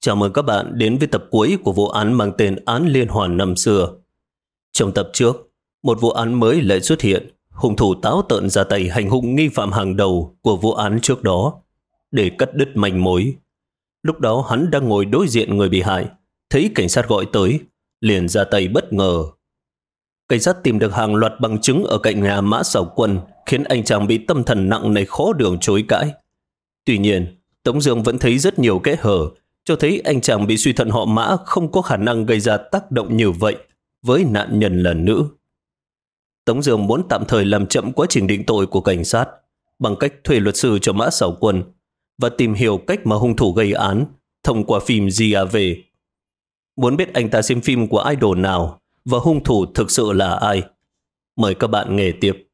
Chào mừng các bạn đến với tập cuối của vụ án mang tên Án Liên Hoàn năm xưa. Trong tập trước, một vụ án mới lại xuất hiện. Hung thủ táo tợn ra tay hành hung nghi phạm hàng đầu của vụ án trước đó để cắt đứt manh mối. Lúc đó hắn đang ngồi đối diện người bị hại, thấy cảnh sát gọi tới, liền ra tay bất ngờ. Cảnh sát tìm được hàng loạt bằng chứng ở cạnh nhà Mã Sảo Quân, khiến anh chàng bị tâm thần nặng này khó đường chối cãi. Tuy nhiên, Tống Dương vẫn thấy rất nhiều kẽ hở, cho thấy anh chàng bị suy thận họ Mã không có khả năng gây ra tác động như vậy với nạn nhân là nữ. Tống Dương muốn tạm thời làm chậm quá trình định tội của cảnh sát bằng cách thuê luật sư cho Mã Sảo Quân và tìm hiểu cách mà hung thủ gây án thông qua phim GAV. Muốn biết anh ta xem phim của idol nào và hung thủ thực sự là ai? Mời các bạn nghe tiếp.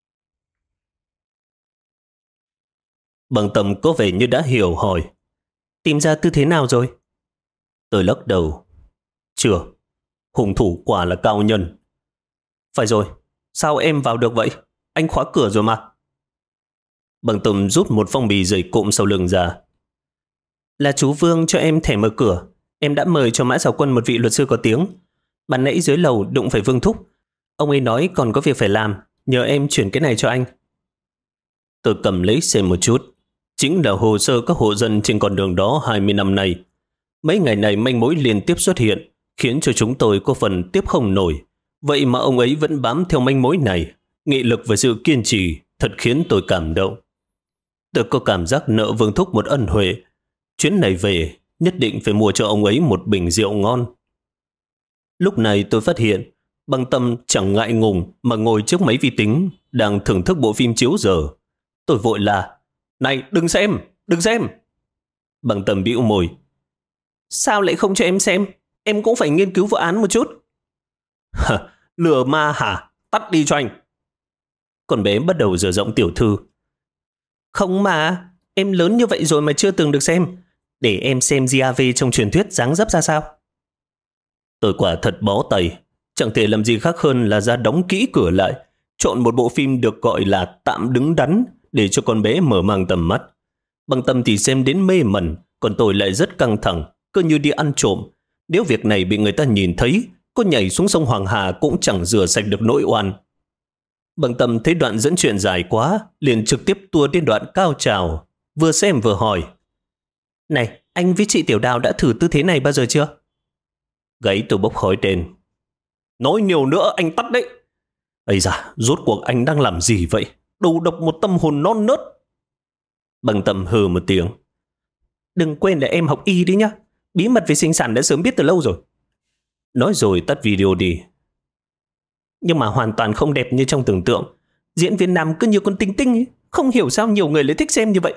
Bằng Tâm có vẻ như đã hiểu, hỏi: tìm ra tư thế nào rồi? Tôi lắc đầu: chưa, hung thủ quả là cao nhân. Phải rồi, sao em vào được vậy? Anh khóa cửa rồi mà. Bằng Tâm rút một phong bì dày cộm sau lưng ra. Là chú Vương cho em thẻ mở cửa. Em đã mời cho Mã Sảo Quân một vị luật sư có tiếng. Ban nãy dưới lầu đụng phải Vương Thúc. Ông ấy nói còn có việc phải làm, nhờ em chuyển cái này cho anh. Tôi cầm lấy xem một chút. Chính là hồ sơ các hộ dân trên con đường đó 20 năm nay. Mấy ngày này manh mối liên tiếp xuất hiện, khiến cho chúng tôi có phần tiếp không nổi. Vậy mà ông ấy vẫn bám theo manh mối này. Nghị lực và sự kiên trì thật khiến tôi cảm động. Tôi có cảm giác nợ Vương Thúc một ân huệ. Chuyến này về, nhất định phải mua cho ông ấy một bình rượu ngon. Lúc này tôi phát hiện Bằng Tâm chẳng ngại ngùng mà ngồi trước máy vi tính, đang thưởng thức bộ phim chiếu giờ. Tôi vội là: này, đừng xem, đừng xem. Bằng Tâm bĩu môi: sao lại không cho em xem? Em cũng phải nghiên cứu vụ án một chút. Lừa ma hả? Tắt đi cho anh. Con bé bắt đầu dở giọng tiểu thư: không mà, em lớn như vậy rồi mà chưa từng được xem. Để em xem GAV trong truyền thuyết dáng dấp ra sao. Tôi quả thật bó tay, chẳng thể làm gì khác hơn là ra đóng kỹ cửa lại, chọn một bộ phim được gọi là tạm đứng đắn để cho con bé mở mang tầm mắt. Bằng Tâm thì xem đến mê mẩn, còn tôi lại rất căng thẳng, cứ như đi ăn trộm. Nếu việc này bị người ta nhìn thấy, có nhảy xuống sông Hoàng Hà cũng chẳng rửa sạch được nỗi oan. Bằng Tâm thấy đoạn dẫn chuyện dài quá, liền trực tiếp tua đến đoạn cao trào, vừa xem vừa hỏi: này, anh với chị Tiểu Đào đã thử tư thế này bao giờ chưa? Gáy tôi bốc khói đen: nói nhiều nữa anh tắt đấy. Ây da, rốt cuộc anh đang làm gì vậy? Đầu độc một tâm hồn non nớt. Bằng Tâm hừ một tiếng: đừng quên là em học y đi nhá. Bí mật về sinh sản đã sớm biết từ lâu rồi. Nói rồi tắt video đi. Nhưng mà hoàn toàn không đẹp như trong tưởng tượng. Diễn viên nam cứ như con tinh tinh ấy. Không hiểu sao nhiều người lại thích xem như vậy.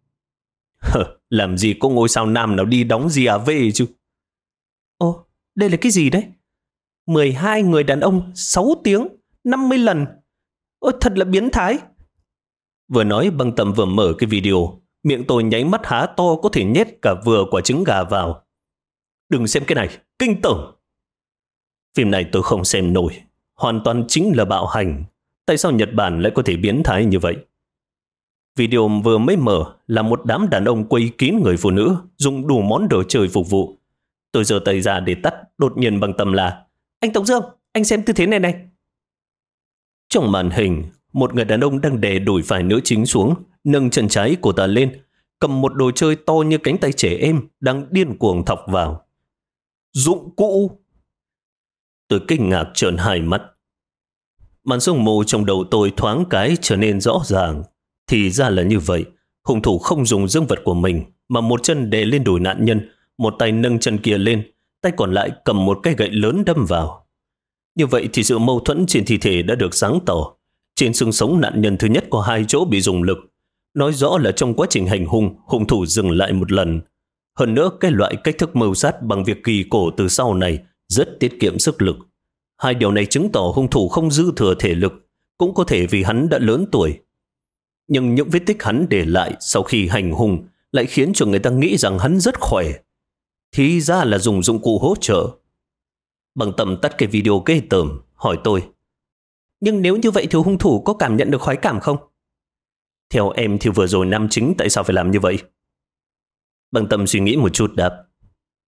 Làm gì có ngôi sao nam nào đi đóng GAV chứ? Ồ, đây là cái gì đấy? 12 người đàn ông 6 tiếng 50 lần. Ôi, thật là biến thái. Vừa nói Bằng Tâm vừa mở cái video. Miệng tôi nháy mắt há to có thể nhét cả vừa quả trứng gà vào. Đừng xem cái này, kinh tởm. Phim này tôi không xem nổi. Hoàn toàn chính là bạo hành. Tại sao Nhật Bản lại có thể biến thái như vậy? Video vừa mới mở là một đám đàn ông quây kín người phụ nữ, dùng đủ món đồ chơi phục vụ. Tôi giơ tay ra để tắt, đột nhiên Bằng Tâm là: anh Tống Dương, anh xem tư thế này này. Trong màn hình, một người đàn ông đang đè đùi phải nữ chính xuống, nâng chân trái của ta lên, cầm một đồ chơi to như cánh tay trẻ em, đang điên cuồng thọc vào. Dụng cụ! Tôi kinh ngạc trợn hai mắt. Màn sương mù trong đầu tôi thoáng cái trở nên rõ ràng. Thì ra là như vậy, hung thủ không dùng dương vật của mình, mà một chân đè lên đùi nạn nhân, một tay nâng chân kia lên, tay còn lại cầm một cái gậy lớn đâm vào. Như vậy thì sự mâu thuẫn trên thi thể đã được sáng tỏ. Trên xương sống nạn nhân thứ nhất có 2 chỗ bị dùng lực, nói rõ là trong quá trình hành hung, hung thủ dừng lại một lần. Hơn nữa, cái loại cách thức mưu sát bằng việc kỳ cổ từ sau này rất tiết kiệm sức lực. 2 điều này chứng tỏ hung thủ không dư thừa thể lực, cũng có thể vì hắn đã lớn tuổi. Nhưng những vết tích hắn để lại sau khi hành hung lại khiến cho người ta nghĩ rằng hắn rất khỏe. Thì ra là dùng dụng cụ hỗ trợ. Bằng Tâm tắt cái video ghê tởm, hỏi tôi: nhưng nếu như vậy thì hung thủ có cảm nhận được khoái cảm không? Theo em thì vừa rồi nam chính tại sao phải làm như vậy? Bằng Tâm suy nghĩ một chút đáp: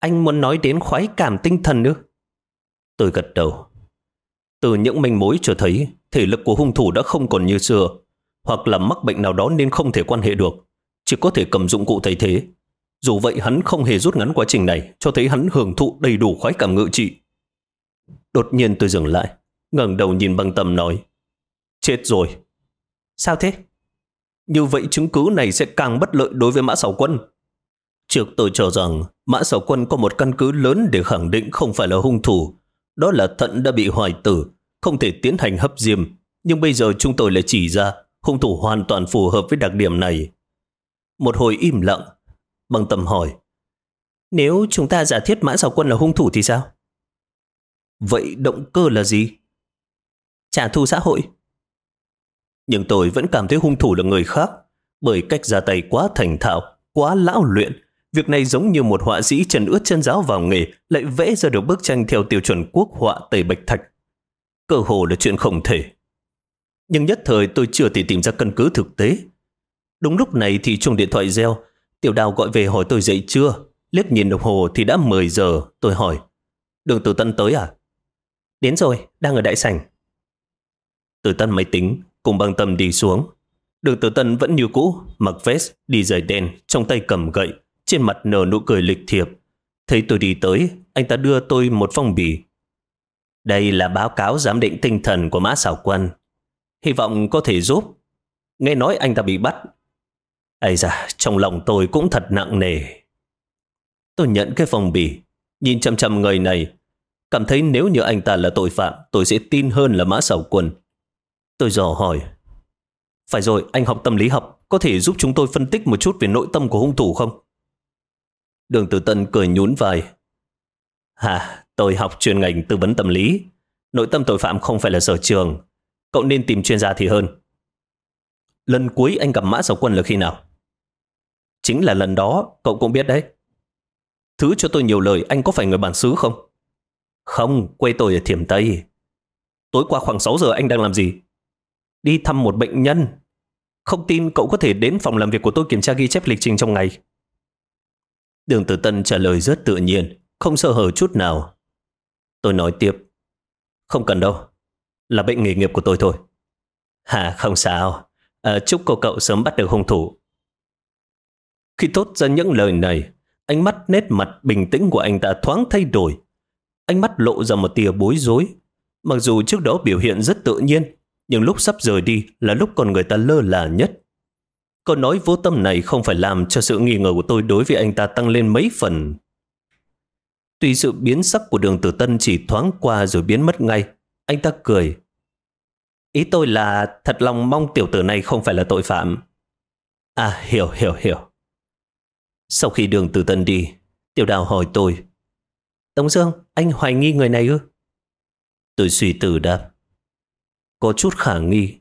Anh muốn nói đến khoái cảm tinh thần ư? Tôi gật đầu. Từ những manh mối cho thấy thể lực của hung thủ đã không còn như xưa, hoặc là mắc bệnh nào đó nên không thể quan hệ được, chỉ có thể cầm dụng cụ thay thế. Dù vậy hắn không hề rút ngắn quá trình này, cho thấy hắn hưởng thụ đầy đủ khoái cảm ngự trị. Đột nhiên tôi dừng lại, ngẩng đầu nhìn Băng Tâm nói: chết rồi. Sao thế? Như vậy chứng cứ này sẽ càng bất lợi đối với Mã Sảo Quân. Trước tôi cho rằng Mã Sảo Quân có một căn cứ lớn để khẳng định không phải là hung thủ. Đó là thận đã bị hoại tử, không thể tiến hành hấp diêm. Nhưng bây giờ chúng tôi lại chỉ ra hung thủ hoàn toàn phù hợp với đặc điểm này. Một hồi im lặng, Băng Tâm hỏi: nếu chúng ta giả thiết Mã Sảo Quân là hung thủ thì sao? Vậy động cơ là gì? Trả thù xã hội. Nhưng tôi vẫn cảm thấy hung thủ là người khác, bởi cách ra tay quá thành thạo, quá lão luyện. Việc này giống như một họa sĩ chân ướt chân ráo vào nghề lại vẽ ra được bức tranh theo tiêu chuẩn quốc họa Tây Bạch Thạch. Cơ hồ là chuyện không thể. Nhưng nhất thời tôi chưa thể tìm ra căn cứ thực tế. Đúng lúc này thì chuông điện thoại reo. Tiểu Đào gọi về hỏi tôi dậy chưa. Liếc nhìn đồng hồ thì đã 10 giờ. Tôi hỏi: Đường Tử Tân tới à? Đến rồi, đang ở đại sảnh. Tôi tắt máy tính, cùng Băng Tâm đi xuống. Đường Tử Tân vẫn như cũ, mặc vest, đi giày đen, trong tay cầm gậy, trên mặt nở nụ cười lịch thiệp. Thấy tôi đi tới, anh ta đưa tôi một phong bì. Đây là báo cáo giám định tinh thần của Mã Sảo Quân. Hy vọng có thể giúp. Nghe nói anh ta bị bắt. Ây da, trong lòng tôi cũng thật nặng nề. Tôi nhận cái phong bì, nhìn chăm chăm người này, cảm thấy nếu như anh ta là tội phạm, tôi sẽ tin hơn là Mã Sảo Quân. Tôi dò hỏi: phải rồi, anh học tâm lý học, có thể giúp chúng tôi phân tích một chút về nội tâm của hung thủ không? Đường Tử Tân cười nhún vai: tôi học chuyên ngành tư vấn tâm lý. Nội tâm tội phạm không phải là sở trường. Cậu nên tìm chuyên gia thì hơn. Lần cuối anh gặp Mã Sảo Quân là khi nào? Chính là lần đó, cậu cũng biết đấy. Thứ cho tôi nhiều lời, anh có phải người bản xứ không? Không, quê tôi ở Thiểm Tây. Tối qua khoảng 6 giờ anh đang làm gì? Đi thăm một bệnh nhân. Không tin cậu có thể đến phòng làm việc của tôi kiểm tra ghi chép lịch trình trong ngày. Đường Tử Tân trả lời rất tự nhiên, không sơ hở chút nào. Tôi nói tiếp: không cần đâu, là bệnh nghề nghiệp của tôi thôi. Không sao. Chúc cậu sớm bắt được hung thủ. Khi thốt ra những lời này, ánh mắt nét mặt bình tĩnh của anh ta thoáng thay đổi. Ánh mắt lộ ra một tia bối rối. Mặc dù trước đó biểu hiện rất tự nhiên, nhưng lúc sắp rời đi là lúc con người ta lơ là nhất. Câu nói vô tâm này không phải làm cho sự nghi ngờ của tôi đối với anh ta tăng lên mấy phần. Tuy sự biến sắc của Đường Tử Tân chỉ thoáng qua rồi biến mất ngay, anh ta cười: ý tôi là thật lòng mong tiểu tử này không phải là tội phạm. Hiểu. Sau khi Đường Tử Tân đi, Tiểu Đào hỏi tôi: Tống Dương, anh hoài nghi người này ư? Tôi suy tư đáp: có chút khả nghi.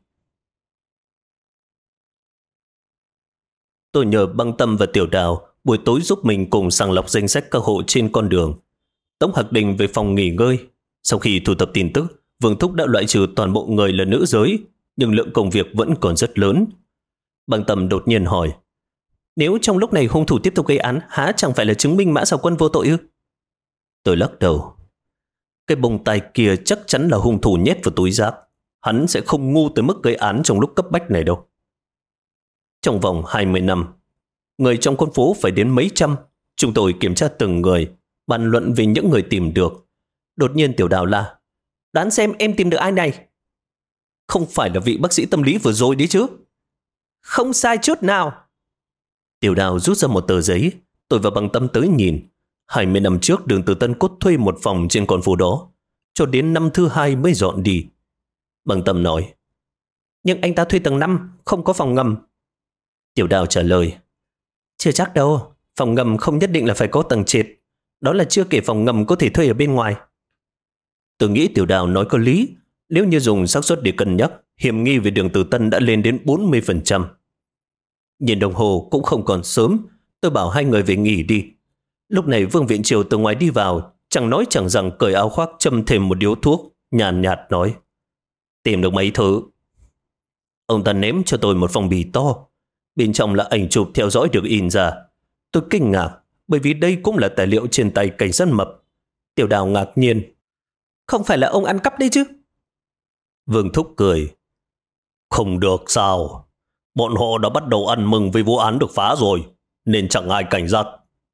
Tôi nhờ Băng Tâm và Tiểu Đào buổi tối giúp mình cùng sàng lọc danh sách các hộ trên con đường. Tống Hạc Đình về phòng nghỉ ngơi. Sau khi thu thập tin tức, Vương Thúc đã loại trừ toàn bộ người là nữ giới, nhưng lượng công việc vẫn còn rất lớn. Băng Tâm đột nhiên hỏi: nếu trong lúc này hung thủ tiếp tục gây án, há chẳng phải là chứng minh Mã Sảo Quân vô tội ư? Tôi lắc đầu: cái bông tai kia chắc chắn là hung thủ nhét vào túi giáp. Hắn sẽ không ngu tới mức gây án trong lúc cấp bách này đâu. Trong vòng 20 năm, người trong con phố phải đến mấy trăm. Chúng tôi kiểm tra từng người, bàn luận về những người tìm được. Đột nhiên Tiểu Đào la: đoán xem em tìm được ai này? Không phải là vị bác sĩ tâm lý vừa rồi đấy chứ? Không sai chút nào. Tiểu Đào rút ra một tờ giấy. Tôi và Băng Tâm tới nhìn. 20 năm trước Đường Tử Tân cốt thuê một phòng trên con phố đó, cho đến năm thứ 2 mới dọn đi. Băng Tâm nói: nhưng anh ta thuê tầng 5, không có phòng ngầm. Tiểu Đào trả lời: chưa chắc đâu, phòng ngầm không nhất định là phải có tầng trệt. Đó là chưa kể phòng ngầm có thể thuê ở bên ngoài. Tôi nghĩ Tiểu Đào nói có lý. Nếu như dùng xác suất để cân nhắc, hiểm nghi về Đường Tử Tân đã lên đến 40%. Nhìn đồng hồ cũng không còn sớm, tôi bảo hai người về nghỉ đi. Lúc này Vương Viện Triều từ ngoài đi vào, chẳng nói chẳng rằng cởi áo khoác châm thêm một điếu thuốc, nhàn nhạt nói: tìm được mấy thứ. Ông ta ném cho tôi một phong bì to, bên trong là ảnh chụp theo dõi được in ra. Tôi kinh ngạc, bởi vì đây cũng là tài liệu trên tay cảnh sát mập. Tiểu Đào ngạc nhiên. Không phải là ông ăn cắp đấy chứ? Vương Thúc cười. Không được sao? Bọn họ đã bắt đầu ăn mừng vì vụ án được phá rồi, nên chẳng ai cảnh giác.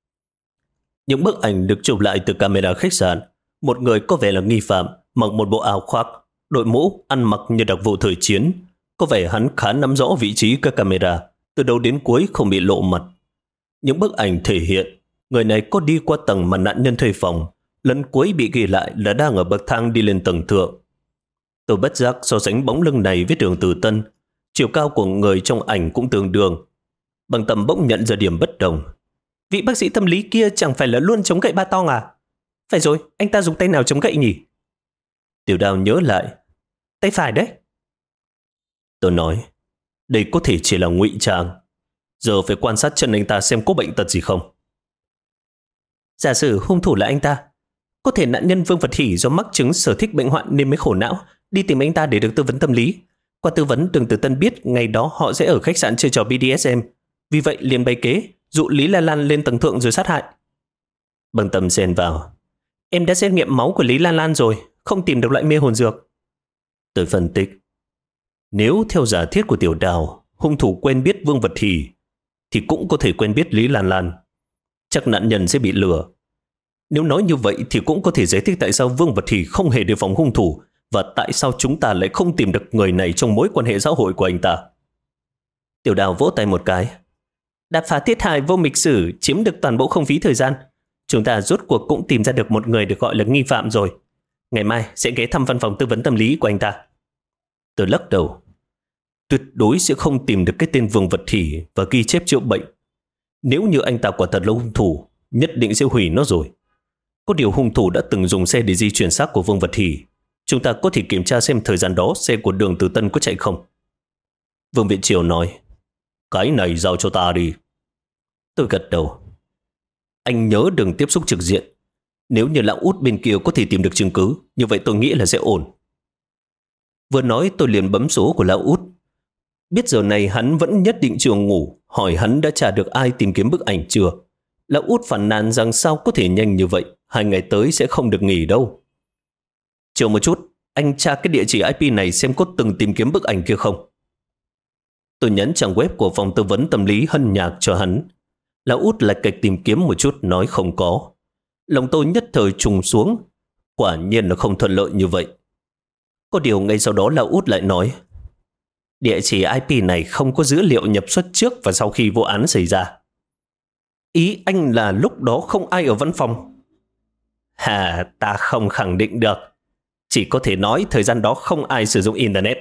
Những bức ảnh được chụp lại từ camera khách sạn. Một người có vẻ là nghi phạm, mặc một bộ áo khoác, đội mũ, ăn mặc như đặc vụ thời chiến. Có vẻ hắn khá nắm rõ vị trí các camera, từ đầu đến cuối không bị lộ mặt. Những bức ảnh thể hiện người này có đi qua tầng mà nạn nhân thuê phòng. Lần cuối bị ghi lại là đang ở bậc thang đi lên tầng thượng. Tôi bất giác so sánh bóng lưng này với Đường Tử Tân. Chiều cao của người trong ảnh cũng tương đương. Bằng Tâm bỗng nhận ra điểm bất đồng. Vị bác sĩ tâm lý kia chẳng phải là luôn chống gậy ba tong à? Phải rồi, anh ta dùng tay nào chống gậy nhỉ? Tiểu Đào nhớ lại. Tay phải đấy. Tôi nói, đây có thể chỉ là ngụy trang. Giờ phải quan sát chân anh ta xem có bệnh tật gì không. Giả sử hung thủ là anh ta, có thể nạn nhân Vương Vật Hỷ do mắc chứng sở thích bệnh hoạn nên mới khổ não, đi tìm anh ta để được tư vấn tâm lý. Qua tư vấn, Đường Tử Tân biết ngày đó họ sẽ ở khách sạn chơi trò BDSM. Vì vậy liền bày kế, dụ Lý Lan Lan lên tầng thượng rồi sát hại. Bằng Tâm xen vào. Em đã xét nghiệm máu của Lý Lan Lan rồi, không tìm được loại mê hồn dược. Tôi phân tích. Nếu theo giả thiết của Tiểu Đào, hung thủ quen biết Vương Vật Hỷ, thì cũng có thể quen biết Lý Lan Lan. Chắc nạn nhân sẽ bị lừa. Nếu nói như vậy thì cũng có thể giải thích tại sao Vương Vật Hỷ không hề đề phòng hung thủ và tại sao chúng ta lại không tìm được người này trong mối quan hệ xã hội của anh ta. Tiểu Đào vỗ tay một cái. Đạp phá thiết hài vô mịch sử, chiếm được toàn bộ không phí thời gian. Chúng ta rốt cuộc cũng tìm ra được một người được gọi là nghi phạm rồi. Ngày mai sẽ ghé thăm văn phòng tư vấn tâm lý của anh ta. Tôi lắc đầu. Tuyệt đối sẽ không tìm được cái tên Vương Vật Hỷ và ghi chép chữa bệnh. Nếu như anh ta quả thật là hung thủ, nhất định sẽ hủy nó rồi. Có điều hung thủ đã từng dùng xe để di chuyển xác của Vương Vật Hỷ. Chúng ta có thể kiểm tra xem thời gian đó xe của Đường Tử Tân có chạy không. Vương Viện Triều nói, cái này giao cho ta đi. Tôi gật đầu. Anh nhớ đừng tiếp xúc trực diện. Nếu như lão út bên kia có thể tìm được chứng cứ, như vậy tôi nghĩ là sẽ ổn. Vừa nói tôi liền bấm số của lão út. Biết giờ này hắn vẫn nhất định chưa ngủ, hỏi hắn đã trả được ai tìm kiếm bức ảnh chưa. Lão út phàn nàn rằng sao có thể nhanh như vậy, 2 ngày tới sẽ không được nghỉ đâu. Chờ một chút, anh tra cái địa chỉ IP này xem có từng tìm kiếm bức ảnh kia không. Tôi nhấn trang web của phòng tư vấn tâm lý Hân Nhạc cho hắn. Lão út lại kịch tìm kiếm một chút nói không có. Lòng tôi nhất thời trùng xuống. Quả nhiên là không thuận lợi như vậy. Có điều ngay sau đó lão út lại nói, địa chỉ IP này không có dữ liệu nhập xuất trước và sau khi vụ án xảy ra. Ý anh là lúc đó không ai ở văn phòng? Ta không khẳng định được. Chỉ có thể nói thời gian đó không ai sử dụng Internet.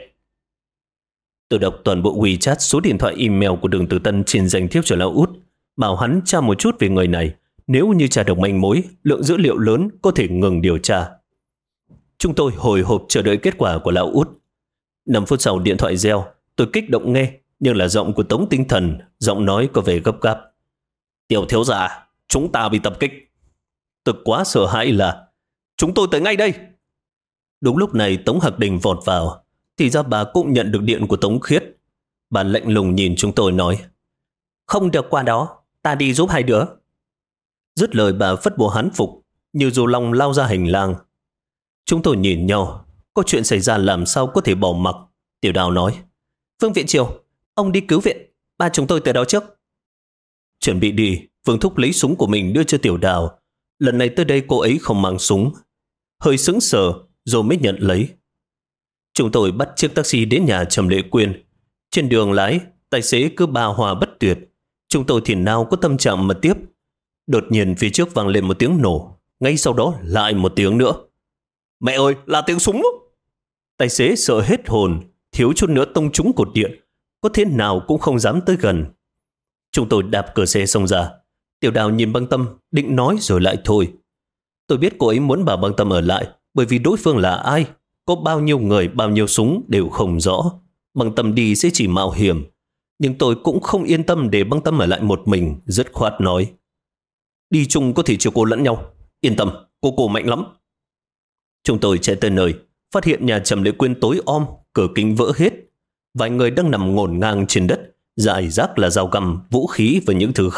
Tôi đọc toàn bộ WeChat, số điện thoại email của Đường Tử Tân trên danh thiếp cho lão út, bảo hắn tra một chút về người này. Nếu như tra được manh mối, lượng dữ liệu lớn có thể ngừng điều tra. Chúng tôi hồi hộp chờ đợi kết quả của lão út. 5 phút sau điện thoại reo, tôi kích động nghe, nhưng là giọng của Tống Tinh Thần, giọng nói có vẻ gấp gáp. Tiểu thiếu gia, chúng ta bị tập kích. Tôi quá sợ hãi là, chúng tôi tới ngay đây. Đúng lúc này Tống Hạc Đình vọt vào, thì ra bà cũng nhận được điện của Tống Khiết. Bà lạnh lùng nhìn chúng tôi nói, không được qua đó, ta đi giúp 2 đứa. Dứt lời bà phất bộ hán phục, như dù lòng lao ra hành lang. Chúng tôi nhìn nhau, có chuyện xảy ra làm sao có thể bỏ mặc. Tiểu Đào nói, Vương Viện Triều, ông đi cứu viện, ba chúng tôi tới đó trước. Chuẩn bị đi, Vương Thúc lấy súng của mình đưa cho Tiểu Đào. Lần này tới đây cô ấy không mang súng. Hơi sững sờ rồi mới nhận lấy. Chúng tôi bắt chiếc taxi đến nhà Trầm Lệ Quyên. Trên đường lái, tài xế cứ ba hoa bất tuyệt. Chúng tôi thì nào có tâm trạng mà tiếp. Đột nhiên phía trước vang lên một tiếng nổ. Ngay sau đó lại một tiếng nữa. Mẹ ơi, là tiếng súng! Tài xế sợ hết hồn, thiếu chút nữa tông trúng cột điện. Có thế nào cũng không dám tới gần. Chúng tôi đạp cửa xe xông ra. Tiểu Đào nhìn Băng Tâm, định nói rồi lại thôi. Tôi biết cô ấy muốn bảo Băng Tâm ở lại, bởi vì đối phương là ai, có bao nhiêu người, bao nhiêu súng đều không rõ. Băng Tâm đi sẽ chỉ mạo hiểm. Nhưng tôi cũng không yên tâm để Băng Tâm ở lại một mình, dứt khoát nói. Đi chung có thể chiều cô lẫn nhau. Yên tâm, cô mạnh lắm. Chúng tôi chạy tới nơi, phát hiện nhà Trầm Lệ Quyên tối om, cửa kính vỡ hết. Vài người đang nằm ngổn ngang trên đất, rải rác là dao găm, vũ khí và những thứ khác.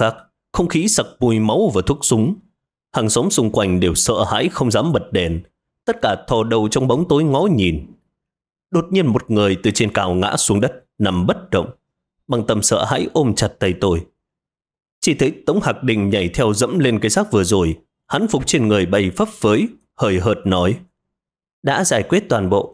không khí sặc mùi máu và thuốc súng. Hàng xóm xung quanh đều sợ hãi không dám bật đèn. Tất cả thò đầu trong bóng tối ngó nhìn. Đột nhiên một người từ trên cao ngã xuống đất, nằm bất động. Bằng tâm sợ hãi ôm chặt tay tôi. Chỉ thấy Tống Hạc Đình nhảy theo dẫm lên cái xác vừa rồi. Hắn phục trên người bay phấp phới, hời hợt nói: đã giải quyết toàn bộ.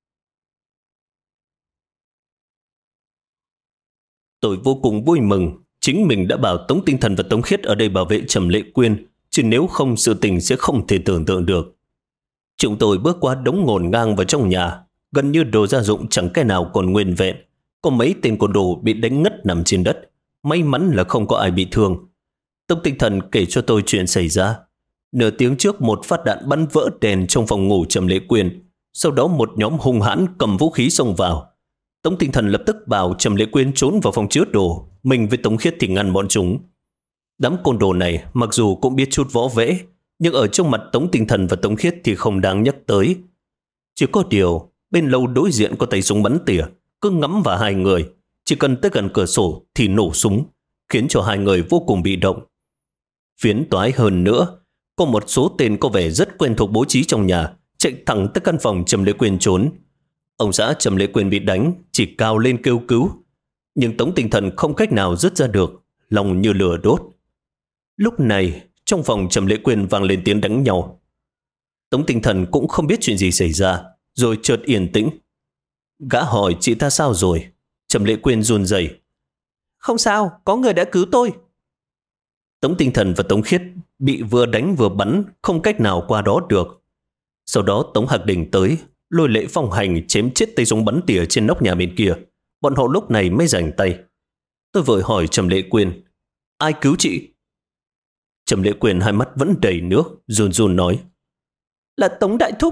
Tôi vô cùng vui mừng. Chính mình đã bảo Tống Tinh Thần và Tống Khiết ở đây bảo vệ Trầm Lệ Quyên, chứ nếu không sự tình sẽ không thể tưởng tượng được. Chúng tôi bước qua đống ngổn ngang vào trong nhà. Gần như đồ gia dụng chẳng cái nào còn nguyên vẹn. Có mấy tên côn đồ bị đánh ngất nằm trên đất. May mắn là không có ai bị thương. Tống Tinh Thần kể cho tôi chuyện xảy ra. Nửa tiếng trước một phát đạn bắn vỡ đèn trong phòng ngủ Trầm Lệ Quyên. Sau đó một nhóm hung hãn cầm vũ khí xông vào. Tống Tinh Thần lập tức bảo Trầm Lệ Quyên trốn vào phòng chứa đồ. Mình với Tống Khiết thì ngăn bọn chúng. Đám côn đồ này mặc dù cũng biết chút võ vẽ, nhưng ở trong mặt Tống Tinh Thần và Tống Khiết thì không đáng nhắc tới. Chỉ có điều bên lầu đối diện có tay súng bắn tỉa, cứ ngắm vào hai người. Chỉ cần tới gần cửa sổ thì nổ súng, khiến cho hai người vô cùng bị động. Phiến toái hơn nữa, có một số tên có vẻ rất quen thuộc bố trí trong nhà, chạy thẳng tới căn phòng Trầm Lệ Quyên trốn. Ông xã Trầm Lệ Quyên bị đánh, chỉ cao lên kêu cứu. Nhưng Tống Tinh Thần không cách nào dứt ra được, lòng như lửa đốt. Lúc này, trong phòng Trầm Lệ Quyên vang lên tiếng đánh nhau. Tống Tinh Thần cũng không biết chuyện gì xảy ra, rồi chợt yên tĩnh. Gã hỏi chị ta sao rồi? Trầm Lệ Quyên run rẩy: không sao, có người đã cứu tôi. Tống Tinh Thần và Tống Khiết bị vừa đánh vừa bắn, không cách nào qua đó được. Sau đó Tống Hạc Đình tới, lôi Lệ Phong Hành chém chết tay súng bắn tỉa trên nóc nhà bên kia. Bọn họ lúc này mới rảnh tay. Tôi vội hỏi Trầm Lệ Quyên: ai cứu chị? Trầm Lệ Quyên hai mắt vẫn đầy nước, run run nói: là Tống Đại Thúc.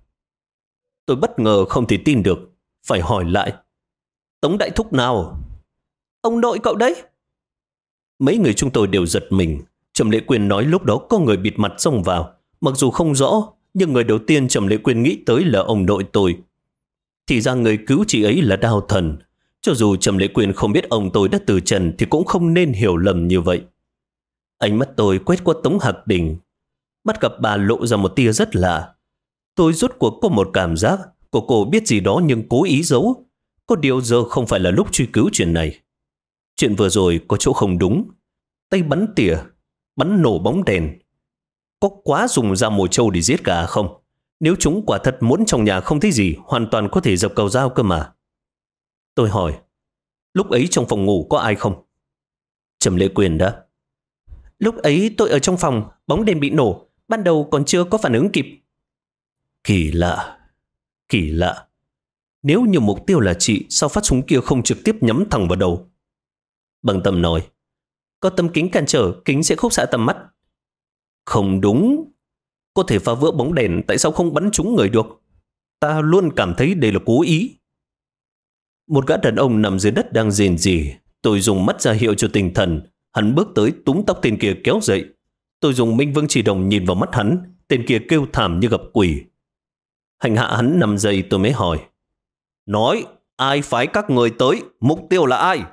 Tôi bất ngờ không thể tin được, phải hỏi lại: Tống Đại Thúc nào? Ông nội cậu đấy. Mấy người chúng tôi đều giật mình. Trầm Lệ Quyên nói lúc đó có người bịt mặt xông vào. Mặc dù không rõ, nhưng người đầu tiên Trầm Lệ Quyên nghĩ tới là ông nội tôi. Thì ra người cứu chị ấy là Đao Thần. Cho dù Trầm Lệ Quyên không biết ông tôi đã từ trần thì cũng không nên hiểu lầm như vậy. Ánh mắt tôi quét qua Tống Hạc Đình. Bắt gặp bà lộ ra một tia rất lạ. Tôi rốt cuộc có một cảm giác cô biết gì đó nhưng cố ý giấu. Có điều giờ không phải là lúc truy cứu chuyện này. Chuyện vừa rồi có chỗ không đúng. Tay bắn tỉa, bắn nổ bóng đèn. Có quá dùng da mồi trâu để giết gà không? Nếu chúng quả thật muốn trong nhà không thấy gì, hoàn toàn có thể dập cầu dao cơ mà. Tôi hỏi: lúc ấy trong phòng ngủ có ai không? Trầm Lệ Quyên đáp: lúc ấy tôi ở trong phòng, bóng đèn bị nổ, ban đầu còn chưa có phản ứng kịp. Kỳ lạ, kỳ lạ. Nếu như mục tiêu là chị, sao phát súng kia không trực tiếp nhắm thẳng vào đầu? Bằng Tâm nói: có tấm kính cản trở, kính sẽ khúc xạ tầm mắt. Không đúng. Có thể phá vỡ bóng đèn, tại sao không bắn trúng người được? Ta luôn cảm thấy đây là cố ý. Một gã đàn ông nằm dưới đất đang rền rỉ. Tôi dùng mắt ra hiệu cho Tinh Thần. Hắn bước tới túm tóc tên kia kéo dậy. Tôi dùng Minh Vương Chỉ Đồng nhìn vào mắt hắn. Tên kia kêu thảm như gặp quỷ. Hành hạ hắn 5 giây tôi mới hỏi: nói, ai phái các người tới? Mục tiêu là ai?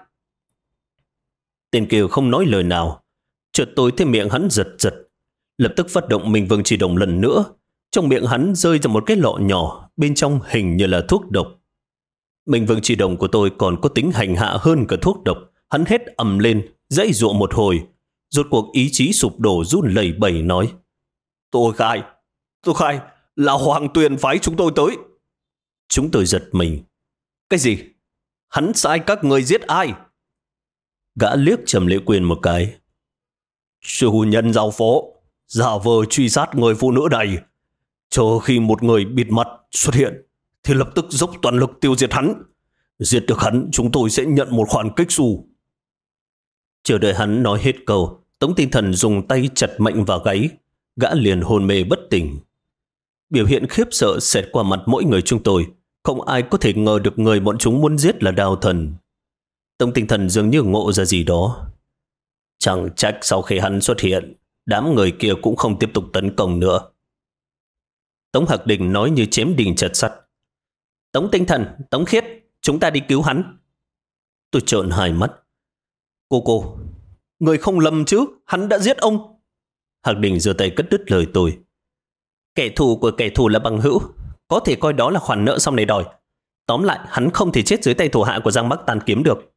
Tên kia không nói lời nào. Chợt tôi thấy miệng hắn giật giật. Lập tức phát động Minh Vương Chỉ Đồng lần nữa. Trong miệng hắn rơi ra một cái lọ nhỏ, bên trong hình như là thuốc độc. Minh Vương Chỉ Đồng của tôi còn có tính hành hạ hơn cả thuốc độc. Hắn hét ầm lên, dãy dụa một hồi. Rốt cuộc ý chí sụp đổ run lẩy bẩy nói: tôi khai, là Hoàng Tuyền phái chúng tôi tới. Chúng tôi giật mình. Cái gì? Hắn sai các người giết ai? Gã liếc Trầm Lệ Quyên một cái. Chủ nhân giao phó, giả vờ truy sát người phụ nữ này. Chờ khi một người bịt mặt xuất hiện, thì lập tức dốc toàn lực tiêu diệt hắn. Diệt được hắn, chúng tôi sẽ nhận một khoản kích xù. Chờ đợi hắn nói hết câu, Tống Tinh Thần dùng tay chặt mạnh vào gáy. Gã liền hôn mê bất tỉnh. Biểu hiện khiếp sợ xẹt qua mặt mỗi người chúng tôi. Không ai có thể ngờ được người bọn chúng muốn giết là Đao Thần. Tống Tinh Thần dường như ngộ ra gì đó. Chẳng trách sau khi hắn xuất hiện, đám người kia cũng không tiếp tục tấn công nữa. Tống Hạc Đình nói như chém đinh chặt sắt. Tống Tinh Thần, Tống Khiết, chúng ta đi cứu hắn. Tôi trợn hai mắt. Cô, Người không lầm chứ, hắn đã giết ông. Hạc Đình giơ tay cắt đứt lời tôi. Kẻ thù của kẻ thù là bằng hữu, có thể coi đó là khoản nợ sau này đòi. Tóm lại, hắn không thể chết dưới tay thủ hạ của Giang Bắc Tàn Kiếm được.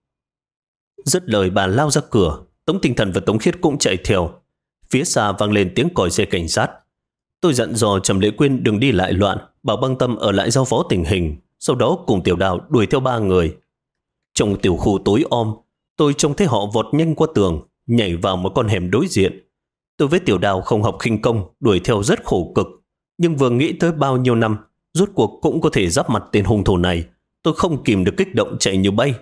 Dứt lời bà lao ra cửa, Tống Tinh Thần và Tống Khiết cũng chạy theo. Phía xa vang lên tiếng còi xe cảnh sát. Tôi dặn dò Trầm Lễ Quyên đừng đi lại loạn, bảo Băng Tâm ở lại giao phó tình hình, sau đó cùng Tiểu Đào đuổi theo 3 người. Trong tiểu khu tối om, tôi trông thấy họ vọt nhanh qua tường, nhảy vào một con hẻm đối diện. Tôi với Tiểu Đào không học khinh công, đuổi theo rất khổ cực, nhưng vừa nghĩ tới bao nhiêu năm rốt cuộc cũng có thể giáp mặt tên hung thủ này, tôi không kìm được kích động chạy như bay.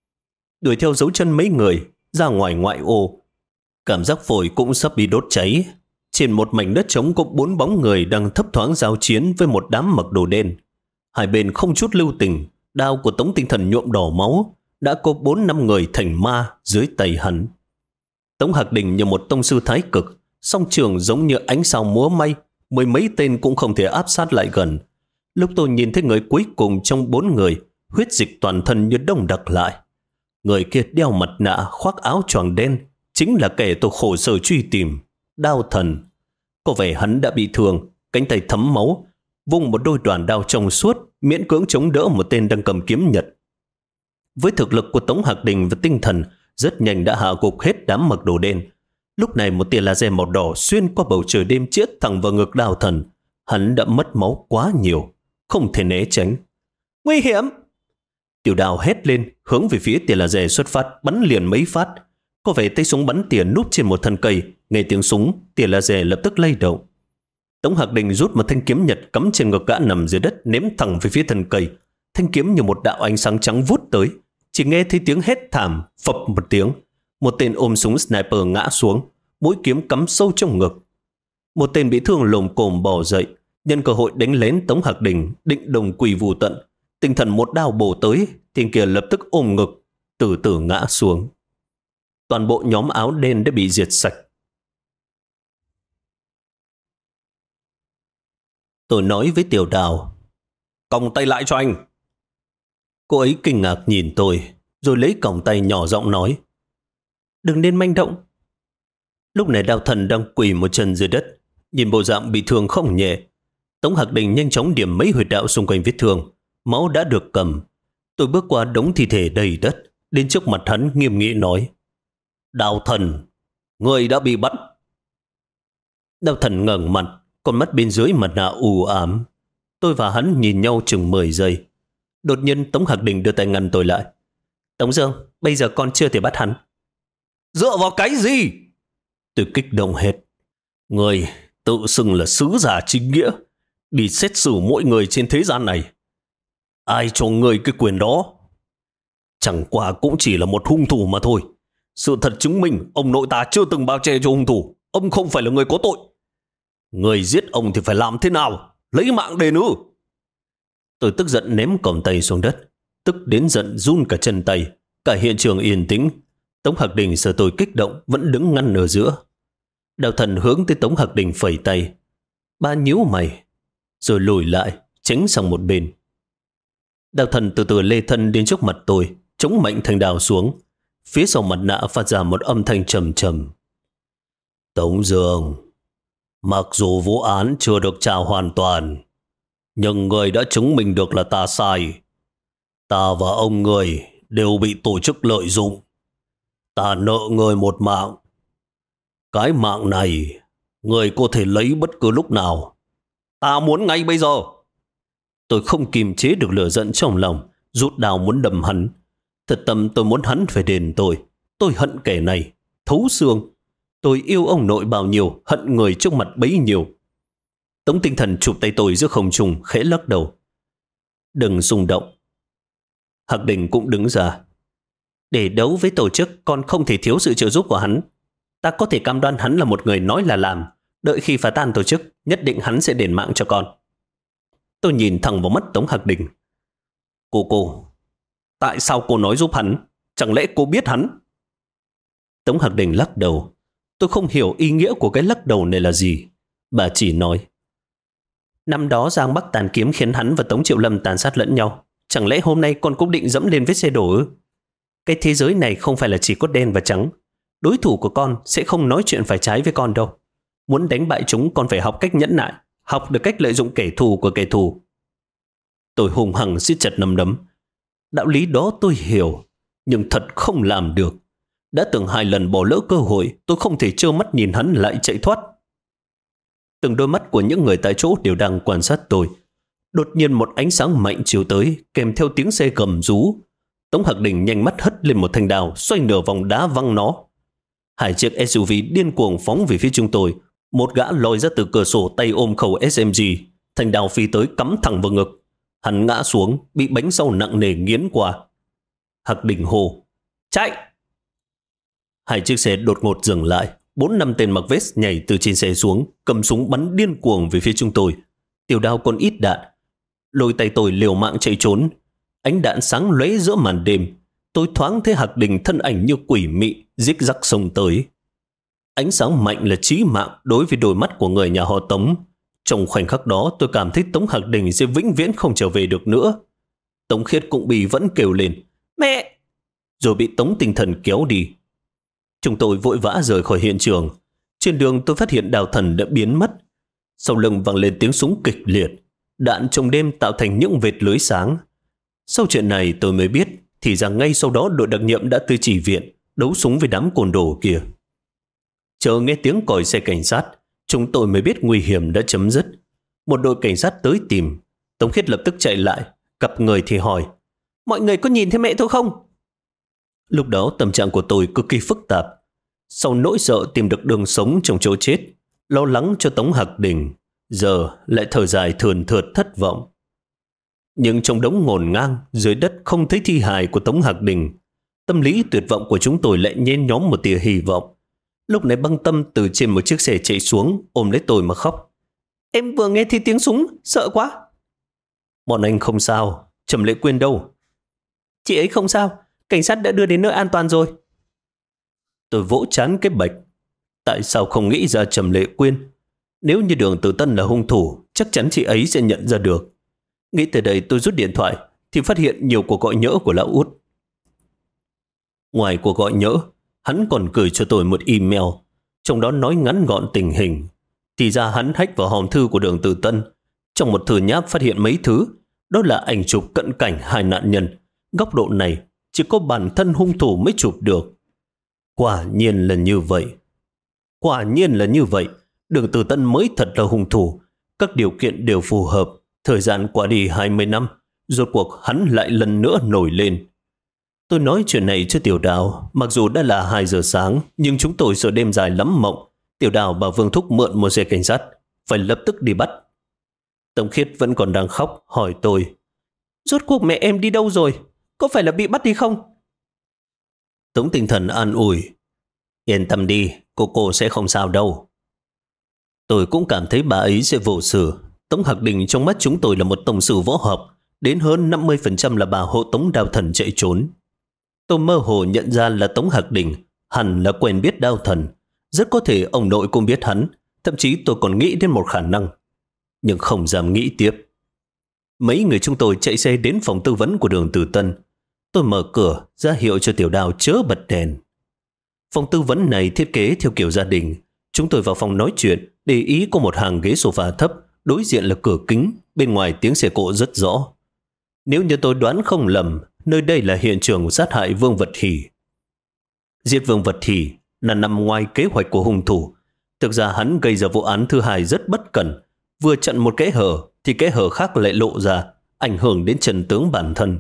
Đuổi theo dấu chân mấy người ra ngoài ngoại ô, cảm giác phổi cũng sắp bị đốt cháy. Trên một mảnh đất trống có 4 bóng người đang thấp thoáng giao chiến với một đám mặc đồ đen. Hai bên không chút lưu tình, đao của Tống Tinh Thần nhuộm đỏ máu, đã có 4-5 người thành ma dưới tay hắn. Tống Hạc Đình như một tông sư thái cực, song trường giống như ánh sao múa may, mười mấy tên cũng không thể áp sát lại gần. Lúc tôi nhìn thấy người cuối cùng trong 4 người, huyết dịch toàn thân như đông đặc lại. Người kia đeo mặt nạ, khoác áo choàng đen, chính là kẻ tôi khổ sở truy tìm, Đao Thần. Có vẻ hắn đã bị thương, cánh tay thấm máu, vung một đôi đoàn đao trong suốt, miễn cưỡng chống đỡ một tên đang cầm kiếm nhật. Với thực lực của Tống Hạc Đình và Tinh Thần, rất nhanh đã hạ gục hết đám mặc đồ đen. Lúc này một tia laser màu đỏ xuyên qua bầu trời đêm chiết thẳng vào ngực Đao Thần. Hắn đã mất máu quá nhiều, không thể né tránh. Nguy hiểm! Tiểu Đào hét lên, hướng về phía tia laser xuất phát, bắn liền mấy phát. Có vẻ tay súng bắn tỉa núp trên một thân cây, nghe tiếng súng, tia laser lập tức lay động. Tống Hạc Đình rút một thanh kiếm nhật cắm trên ngực gã nằm dưới đất, ném thẳng về phía thân cây. Thanh kiếm như một đạo ánh sáng trắng vút tới, chỉ nghe thấy tiếng hét thảm, phập một tiếng. Một tên ôm súng sniper ngã xuống, mũi kiếm cắm sâu trong ngực. Một tên bị thương lồm cồm bò dậy, nhân cơ hội đánh lén Tống Hạc Đình, định đồng quỳ vù tận. Tinh Thần một đao bổ tới, tên kia lập tức ôm ngực, từ từ ngã xuống. Toàn bộ nhóm áo đen đã bị diệt sạch. Tôi nói với Tiểu Đào, còng tay lại cho anh. Cô ấy kinh ngạc nhìn tôi, rồi lấy còng tay nhỏ giọng nói, đừng nên manh động. Lúc này Đao Thần đang quỳ một chân dưới đất, nhìn bộ dạng bị thương không nhẹ. Tống Hạc Đình nhanh chóng điểm mấy huyệt đạo xung quanh vết thương, máu đã được cầm. Tôi bước qua đống thi thể đầy đất, đến trước mặt hắn nghiêm nghị nói, Đao Thần, người đã bị bắt. Đao Thần ngẩng mặt, con mắt bên dưới mặt nạ u ám. Tôi và hắn nhìn nhau chừng 10 giây. Đột nhiên Tống Hạc Đình đưa tay ngăn tôi lại. Tống Dương, bây giờ con chưa thể bắt hắn. Dựa vào cái gì? Tôi kích động hết. Người tự xưng là sứ giả chính nghĩa, đi xét xử mỗi người trên thế gian này. Ai cho người cái quyền đó? Chẳng qua cũng chỉ là một hung thủ mà thôi. Sự thật chứng minh ông nội ta chưa từng bao che cho hung thủ. Ông không phải là người có tội. Người giết ông thì phải làm thế nào? Lấy mạng đền ư? Tôi tức giận ném còng tay xuống đất, tức đến giận run cả chân tay. Cả hiện trường yên tĩnh. Tống Hạc Đình sợ tôi kích động vẫn đứng ngăn ở giữa. Đao Thần hướng tới Tống Hạc Đình phẩy tay. Ba nhíu mày, rồi lùi lại, tránh sang một bên. Đao Thần từ từ lê thân đến trước mặt tôi, chống mạnh thanh đao xuống. Phía sau mặt nạ phát ra một âm thanh trầm trầm. Tống Dương, mặc dù vụ án chưa được trả hoàn toàn, nhưng người đã chứng minh được là ta sai. Ta và ông người đều bị tổ chức lợi dụng. Ta nợ người một mạng. Cái mạng này người có thể lấy bất cứ lúc nào. Ta muốn ngay bây giờ. Tôi không kiềm chế được lửa giận trong lòng, rút đao muốn đâm hắn. Thật tâm tôi muốn hắn phải đền tôi. Tôi hận kẻ này, thấu xương. Tôi yêu ông nội bao nhiêu, hận người trước mặt bấy nhiêu. Tống Tinh Thần chụp tay tôi giữa không trung, khẽ lắc đầu. Đừng xung động. Hạc Đình cũng đứng ra. Để đấu với tổ chức, con không thể thiếu sự trợ giúp của hắn. Ta có thể cam đoan hắn là một người nói là làm. Đợi khi phá tan tổ chức, nhất định hắn sẽ đền mạng cho con. Tôi nhìn thẳng vào mắt Tống Hạc Đình. Cô, tại sao cô nói giúp hắn? Chẳng lẽ cô biết hắn? Tống Hạc Đình lắc đầu. Tôi không hiểu ý nghĩa của cái lắc đầu này là gì. Bà chỉ nói, năm đó Giang Bắc Tàn Kiếm khiến hắn và Tống Triệu Lâm tàn sát lẫn nhau. Chẳng lẽ hôm nay con cũng định dẫm lên vết xe đổ ư? Cái thế giới này không phải là chỉ có đen và trắng. Đối thủ của con sẽ không nói chuyện phải trái với con đâu. Muốn đánh bại chúng, con phải học cách nhẫn nại, học được cách lợi dụng kẻ thù của kẻ thù. Tôi hùng hăng siết chặt nắm đấm. Đạo lý đó tôi hiểu, nhưng thật không làm được. Đã từng 2 lần bỏ lỡ cơ hội, tôi không thể trơ mắt nhìn hắn lại chạy thoát. Từng đôi mắt của những người tại chỗ đều đang quan sát tôi. Đột nhiên một ánh sáng mạnh chiếu tới, kèm theo tiếng xe gầm rú. Tống Hạc Đình nhanh mắt hất lên một thanh đao, xoay nửa vòng đá văng nó. 2 chiếc SUV điên cuồng phóng về phía chúng tôi. Một gã lòi ra từ cửa sổ, tay ôm khẩu SMG. Thanh đao phi tới cắm thẳng vào ngực. Hắn ngã xuống, bị bánh sau nặng nề nghiến qua. Hạc Đình hô: chạy! 2 chiếc xe đột ngột dừng lại. 4-5 tên mặc vest nhảy từ trên xe xuống, cầm súng bắn điên cuồng về phía chúng tôi. Tiểu Đao còn ít đạn, lôi tay tôi liều mạng chạy trốn. Ánh đạn sáng lóe giữa màn đêm. Tôi thoáng thấy Hạc Đình thân ảnh như quỷ mị rích rắc xông tới. Ánh sáng mạnh là chí mạng đối với đôi mắt của người nhà họ Tống. Trong khoảnh khắc đó tôi cảm thấy Tống Hạc Đình sẽ vĩnh viễn không trở về được nữa. Tống Khiết cũng bị vẫn kêu lên mẹ, rồi bị Tống Tinh Thần kéo đi. Chúng tôi vội vã rời khỏi hiện trường. Trên đường tôi phát hiện Đào Thần đã biến mất. Sau lưng vang lên tiếng súng kịch liệt. Đạn trong đêm tạo thành những vệt lưới sáng. Sau chuyện này tôi mới biết, thì rằng ngay sau đó đội đặc nhiệm đã tới chỉ viện, đấu súng với đám côn đồ kia. Chờ nghe tiếng còi xe cảnh sát, chúng tôi mới biết nguy hiểm đã chấm dứt. Một đội cảnh sát tới tìm. Tống Khiết lập tức chạy lại, gặp người thì hỏi: mọi người có nhìn thấy mẹ tôi không? Lúc đó tâm trạng của tôi cực kỳ phức tạp. Sau nỗi sợ tìm được đường sống trong chỗ chết, lo lắng cho Tống Hạc Đình, giờ lại thở dài thườn thượt thất vọng. Nhưng trong đống ngổn ngang dưới đất không thấy thi hài của Tống Hạc Đình. Tâm lý tuyệt vọng của chúng tôi lại nhen nhóm một tia hy vọng. Lúc này Băng Tâm từ trên một chiếc xe chạy xuống, ôm lấy tôi mà khóc: em vừa nghe thấy tiếng súng, sợ quá. Bọn anh không sao, Trầm Lệ Quyên đâu? Chị ấy không sao, cảnh sát đã đưa đến nơi an toàn rồi. Tôi vỗ trán cái bạch. Tại sao không nghĩ ra Trầm Lệ Quyên? Nếu như Đường Tử Tân là hung thủ, chắc chắn chị ấy sẽ nhận ra được. Nghĩ tới đây tôi rút điện thoại thì phát hiện nhiều cuộc gọi nhỡ của lão Út. Ngoài cuộc gọi nhỡ, hắn còn gửi cho tôi một email, trong đó nói ngắn gọn tình hình. Thì ra hắn hack vào hòm thư của Đường Tử Tân. Trong một thư nháp phát hiện mấy thứ. Đó là ảnh chụp cận cảnh 2 nạn nhân. Góc độ này chỉ có bản thân hung thủ mới chụp được. Quả nhiên là như vậy. Quả nhiên là như vậy. Đường Tử Tân mới thật là hung thủ. Các điều kiện đều phù hợp. Thời gian qua đi 20 năm, rốt cuộc hắn lại lần nữa nổi lên. Tôi nói chuyện này cho Tiểu Đào. Mặc dù đã là 2 giờ sáng, nhưng chúng tôi sợ đêm dài lắm mộng. Tiểu Đào bảo Vương Thúc mượn một xe cảnh sát, phải lập tức đi bắt. Tống Khiết vẫn còn đang khóc, hỏi tôi: rốt cuộc mẹ em đi đâu rồi? Có phải là bị bắt đi không? Tống Tinh Thần an ủi: yên tâm đi, cô sẽ không sao đâu. Tôi cũng cảm thấy bà ấy sẽ vô sự. Tống Hạc Đình trong mắt chúng tôi là một tổng sử võ học, đến hơn 50% là bà hộ tống Đao Thần chạy trốn. Tôi mơ hồ nhận ra là Tống Hạc Đình hẳn là quen biết Đao Thần. Rất có thể ông nội cũng biết hắn. Thậm chí tôi còn nghĩ đến một khả năng, nhưng không dám nghĩ tiếp. Mấy người chúng tôi chạy xe đến phòng tư vấn của Đường Tử Tân. Tôi mở cửa ra hiệu cho Tiểu Đào chớ bật đèn. Phòng tư vấn này thiết kế theo kiểu gia đình. Chúng tôi vào phòng nói chuyện, để ý có một hàng ghế sofa thấp, đối diện là cửa kính, bên ngoài tiếng xe cộ rất rõ. Nếu như tôi đoán không lầm, nơi đây là hiện trường sát hại Vương Vật Hỷ. Giết Vương Vật Hỷ là nằm ngoài kế hoạch của hung thủ. Thực ra hắn gây ra vụ án thứ 2 rất bất cẩn. Vừa chặn một kẽ hở thì kẽ hở khác lại lộ ra, ảnh hưởng đến chân tướng bản thân.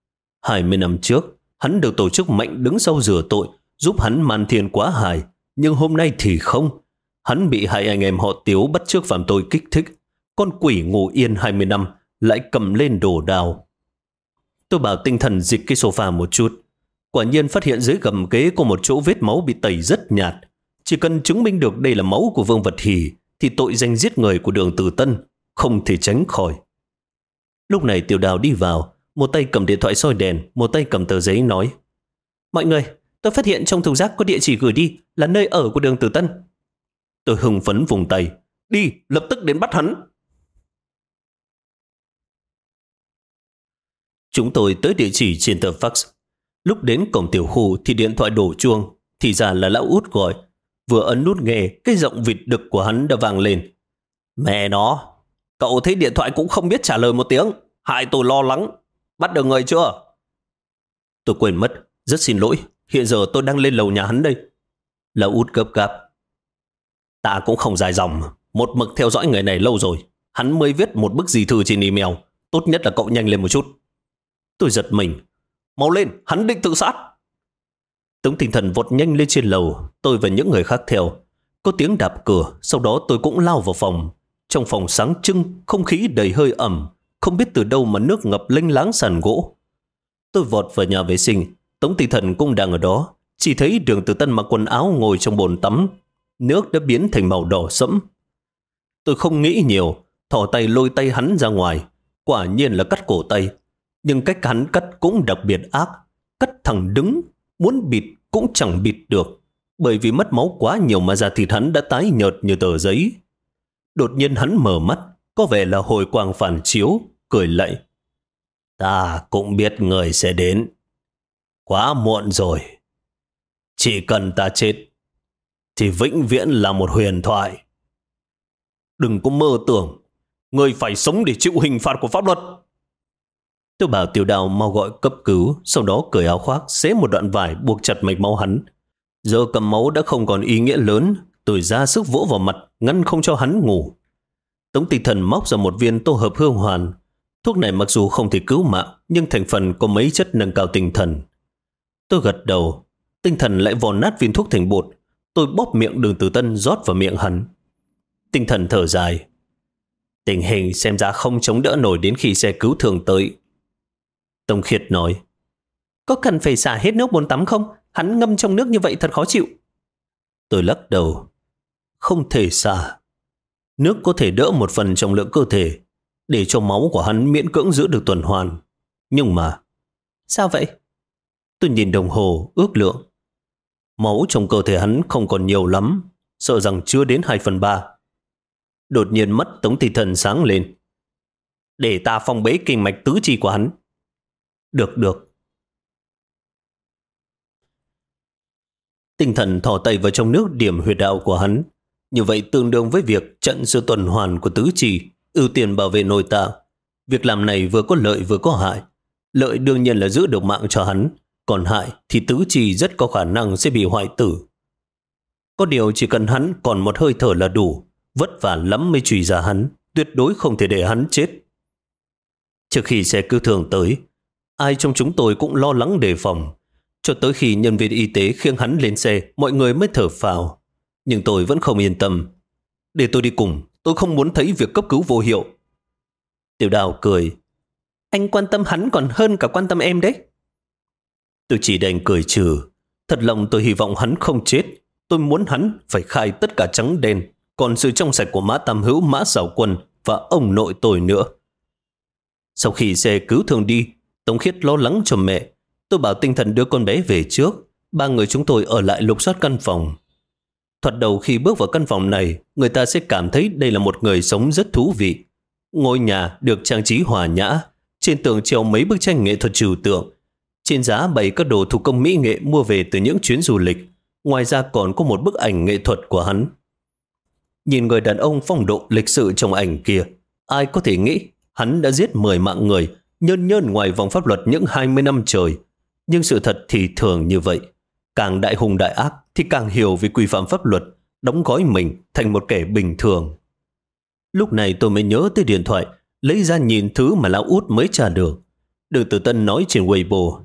20 năm trước, hắn được tổ chức mạnh đứng sau rửa tội, giúp hắn man thiên quá hài. Nhưng hôm nay thì không. Hắn bị 2 anh em họ Tiếu bắt chước phạm tội kích thích. Con quỷ ngủ yên 20 năm lại cầm lên đồ đao. Tôi bảo Tinh Thần dịch cái sofa một chút. Quả nhiên phát hiện dưới gầm ghế có một chỗ vết máu bị tẩy rất nhạt. Chỉ cần chứng minh được đây là máu của Vương Vật Hỷ thì tội danh giết người của Đường Tử Tân không thể tránh khỏi. Lúc này Tiểu Đào đi vào, một tay cầm điện thoại soi đèn, một tay cầm tờ giấy nói: mọi người, tôi phát hiện trong thùng rác có địa chỉ gửi đi là nơi ở của Đường Tử Tân. Tôi hưng phấn vùng tay: đi, lập tức đến bắt hắn. Chúng tôi tới địa chỉ trên tờ fax. Lúc đến cổng tiểu khu thì điện thoại đổ chuông. Thì ra là lão út gọi. Vừa ấn nút nghe, cái giọng vịt đực của hắn đã vang lên. Mẹ nó, cậu thấy điện thoại cũng không biết trả lời một tiếng. Hại tôi lo lắng. Bắt được người chưa? Tôi quên mất. Rất xin lỗi. Hiện giờ tôi đang lên lầu nhà hắn đây. Lão út gấp gáp. Ta cũng không dài dòng. Một mực theo dõi người này lâu rồi. Hắn mới viết một bức di thư trên email. Tốt nhất là cậu nhanh lên một chút. Tôi giật mình. Mau lên, hắn định tự sát. Tống Tinh Thần vọt nhanh lên trên lầu. Tôi và những người khác theo. Có tiếng đạp cửa. Sau đó tôi cũng lao vào phòng. Trong phòng sáng trưng, không khí đầy hơi ẩm. Không biết từ đâu mà nước ngập lênh láng sàn gỗ. Tôi vọt vào nhà vệ sinh. Tống Tinh Thần cũng đang ở đó. Chỉ thấy Đường Tử Tân mặc quần áo ngồi trong bồn tắm. Nước đã biến thành màu đỏ sẫm. Tôi không nghĩ nhiều, thò tay lôi tay hắn ra ngoài. Quả nhiên là cắt cổ tay. Nhưng cách hắn cắt cũng đặc biệt ác. Cắt thẳng đứng, muốn bịt cũng chẳng bịt được. Bởi vì mất máu quá nhiều mà da thịt hắn đã tái nhợt như tờ giấy. Đột nhiên hắn mở mắt, có vẻ là hồi quang phản chiếu, cười lạy. Ta cũng biết người sẽ đến. Quá muộn rồi. Chỉ cần ta chết, thì vĩnh viễn là một huyền thoại. Đừng có mơ tưởng, người phải sống để chịu hình phạt của pháp luật. Tôi bảo Tiểu Đào mau gọi cấp cứu, sau đó cởi áo khoác, xé một đoạn vải buộc chặt mạch máu hắn. Giờ cầm máu đã không còn ý nghĩa lớn, tôi ra sức vỗ vào mặt, ngăn không cho hắn ngủ. Tống Tinh Thần móc ra một viên tô hợp hương hoàn. Thuốc này mặc dù không thể cứu mạng, nhưng thành phần có mấy chất nâng cao tinh thần. Tôi gật đầu, Tinh Thần lại vò nát viên thuốc thành bột. Tôi bóp miệng Đường Tử Tân rót vào miệng hắn. Tinh Thần thở dài. Tình hình xem ra không chống đỡ nổi đến khi xe cứu thương tới. Tông Khiết nói. Có cần phải xả hết nước bồn tắm không? Hắn ngâm trong nước như vậy thật khó chịu. Tôi lắc đầu. Không thể xả. Nước có thể đỡ một phần trọng lượng cơ thể, để cho máu của hắn miễn cưỡng giữ được tuần hoàn. Nhưng mà... Sao vậy? Tôi nhìn đồng hồ, ước lượng. Máu trong cơ thể hắn không còn nhiều lắm, sợ rằng chưa đến 2/3. Đột nhiên mắt Tống Tinh Thần sáng lên. Để ta phong bế kinh mạch tứ chi của hắn. Được. Tinh Thần thò tay vào trong nước điểm huyệt đạo của hắn. Như vậy tương đương với việc chặn sự tuần hoàn của tứ chi, ưu tiên bảo vệ nội tạng. Việc làm này vừa có lợi vừa có hại. Lợi đương nhiên là giữ được mạng cho hắn, còn hại thì tứ chi rất có khả năng sẽ bị hoại tử. Có điều chỉ cần hắn còn một hơi thở là đủ, vất vả lắm mới truy ra hắn, tuyệt đối không thể để hắn chết. Trước khi xe cứu thương tới, ai trong chúng tôi cũng lo lắng đề phòng. Cho tới khi nhân viên y tế khiêng hắn lên xe, mọi người mới thở phào. Nhưng tôi vẫn không yên tâm. Để tôi đi cùng, tôi không muốn thấy việc cấp cứu vô hiệu. Tiểu Đào cười. Anh quan tâm hắn còn hơn cả quan tâm em đấy. Tôi chỉ đành cười trừ. Thật lòng tôi hy vọng hắn không chết. Tôi muốn hắn phải khai tất cả trắng đen, còn sự trong sạch của Mã Tam Hữu, Mã Sảo Quân và ông nội tôi nữa. Sau khi xe cứu thương đi, Tống Khiết lo lắng cho mẹ. Tôi bảo Tinh Thần đưa con bé về trước. Ba người chúng tôi ở lại lục soát căn phòng. Thoạt đầu khi bước vào căn phòng này, người ta sẽ cảm thấy đây là một người sống rất thú vị. Ngôi nhà được trang trí hòa nhã, trên tường treo mấy bức tranh nghệ thuật trừu tượng. Trên giá bày các đồ thủ công mỹ nghệ mua về từ những chuyến du lịch. Ngoài ra còn có một bức ảnh nghệ thuật của hắn. Nhìn người đàn ông phong độ lịch sự trong ảnh kia, ai có thể nghĩ hắn đã giết 10 mạng người, nhơn nhơn ngoài vòng pháp luật những 20 năm trời. Nhưng sự thật thì thường như vậy. Càng đại hùng đại ác thì càng hiểu về quy phạm pháp luật, đóng gói mình thành một kẻ bình thường. Lúc này tôi mới nhớ tới điện thoại, lấy ra nhìn thứ mà lão út mới trả được. Đường Tử Tân nói trên Weibo.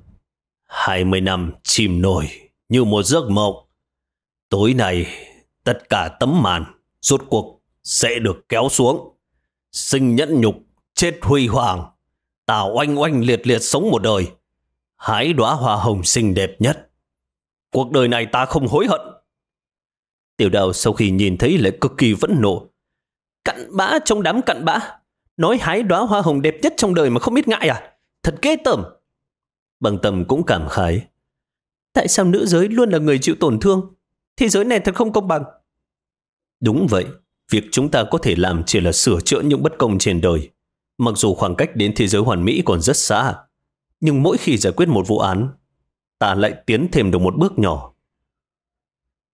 20 năm chìm nổi như một giấc mộng. Tối nay, tất cả tấm màn rốt cuộc sẽ được kéo xuống. Sinh nhẫn nhục, chết huy hoàng. Ta oanh oanh liệt liệt sống một đời. Hái đóa hoa hồng xinh đẹp nhất. Cuộc đời này ta không hối hận. Tiểu Đào sau khi nhìn thấy lại cực kỳ phẫn nộ. Cặn bã trong đám cặn bã. Nói hái đóa hoa hồng đẹp nhất trong đời mà không biết ngại à? Thật ghê tởm. Bằng Tâm cũng cảm khái. Tại sao nữ giới luôn là người chịu tổn thương? Thế giới này thật không công bằng. Đúng vậy. Việc chúng ta có thể làm chỉ là sửa chữa những bất công trên đời. Mặc dù khoảng cách đến thế giới hoàn mỹ còn rất xa, nhưng mỗi khi giải quyết một vụ án, ta lại tiến thêm được một bước nhỏ.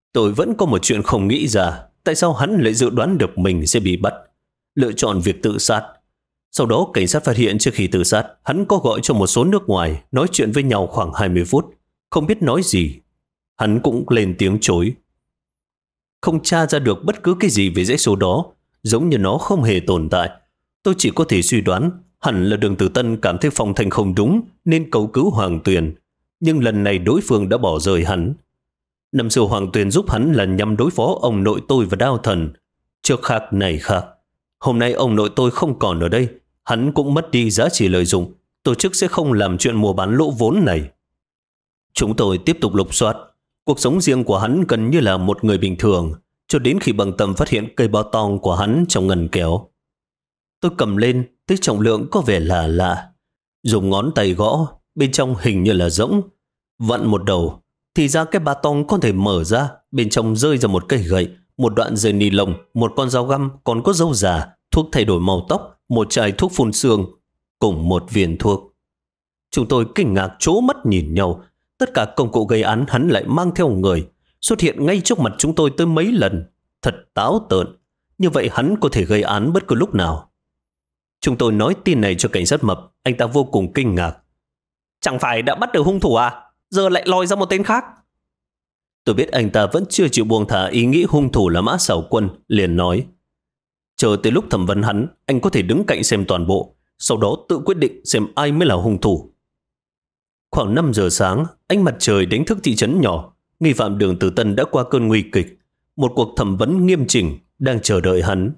Tôi vẫn có một chuyện không nghĩ ra. Tại sao hắn lại dự đoán được mình sẽ bị bắt, lựa chọn việc tự sát? Sau đó cảnh sát phát hiện trước khi tự sát, hắn có gọi cho một số nước ngoài, nói chuyện với nhau khoảng 20 phút. Không biết nói gì, hắn cũng lên tiếng chối. Không tra ra được bất cứ cái gì về dãy số đó, giống như nó không hề tồn tại. Tôi chỉ có thể suy đoán hẳn là Đường Tử Tân cảm thấy Phong Thanh không đúng nên cầu cứu Hoàng Tuyền. Nhưng lần này đối phương đã bỏ rơi hắn. Năm xưa Hoàng Tuyền giúp hắn là nhằm đối phó ông nội tôi và Đao Thần. Trước khác này khác. Hôm nay ông nội tôi không còn ở đây, hắn cũng mất đi giá trị lợi dụng. Tổ chức sẽ không làm chuyện mua bán lỗ vốn này. Chúng tôi tiếp tục lục soát. Cuộc sống riêng của hắn gần như là một người bình thường, cho đến khi Bằng Tâm phát hiện cây bao tong của hắn trong ngần kéo. Tôi cầm lên, thấy trọng lượng có vẻ lạ lạ. Dùng ngón tay gõ, bên trong hình như là rỗng. Vặn một đầu, thì ra cái ba tong có thể mở ra, bên trong rơi ra một cây gậy, một đoạn dây ni lông, một con dao găm, còn có dâu già, thuốc thay đổi màu tóc, một chai thuốc phun sương, cùng một viên thuốc. Chúng tôi kinh ngạc trố mắt nhìn nhau. Tất cả công cụ gây án hắn lại mang theo người, xuất hiện ngay trước mặt chúng tôi tới mấy lần. Thật táo tợn. Như vậy hắn có thể gây án bất cứ lúc nào. Chúng tôi nói tin này cho cảnh sát Mập. Anh ta vô cùng kinh ngạc. Chẳng phải đã bắt được hung thủ à? Giờ lại lòi ra một tên khác. Tôi biết anh ta vẫn chưa chịu buông thả ý nghĩ hung thủ là Mã Sảo Quân, liền nói. Chờ tới lúc thẩm vấn hắn, anh có thể đứng cạnh xem toàn bộ, sau đó tự quyết định xem ai mới là hung thủ. Khoảng 5 giờ sáng, ánh mặt trời đánh thức thị trấn nhỏ. Nghi phạm Đường Tử Tân đã qua cơn nguy kịch. Một cuộc thẩm vấn nghiêm chỉnh đang chờ đợi hắn.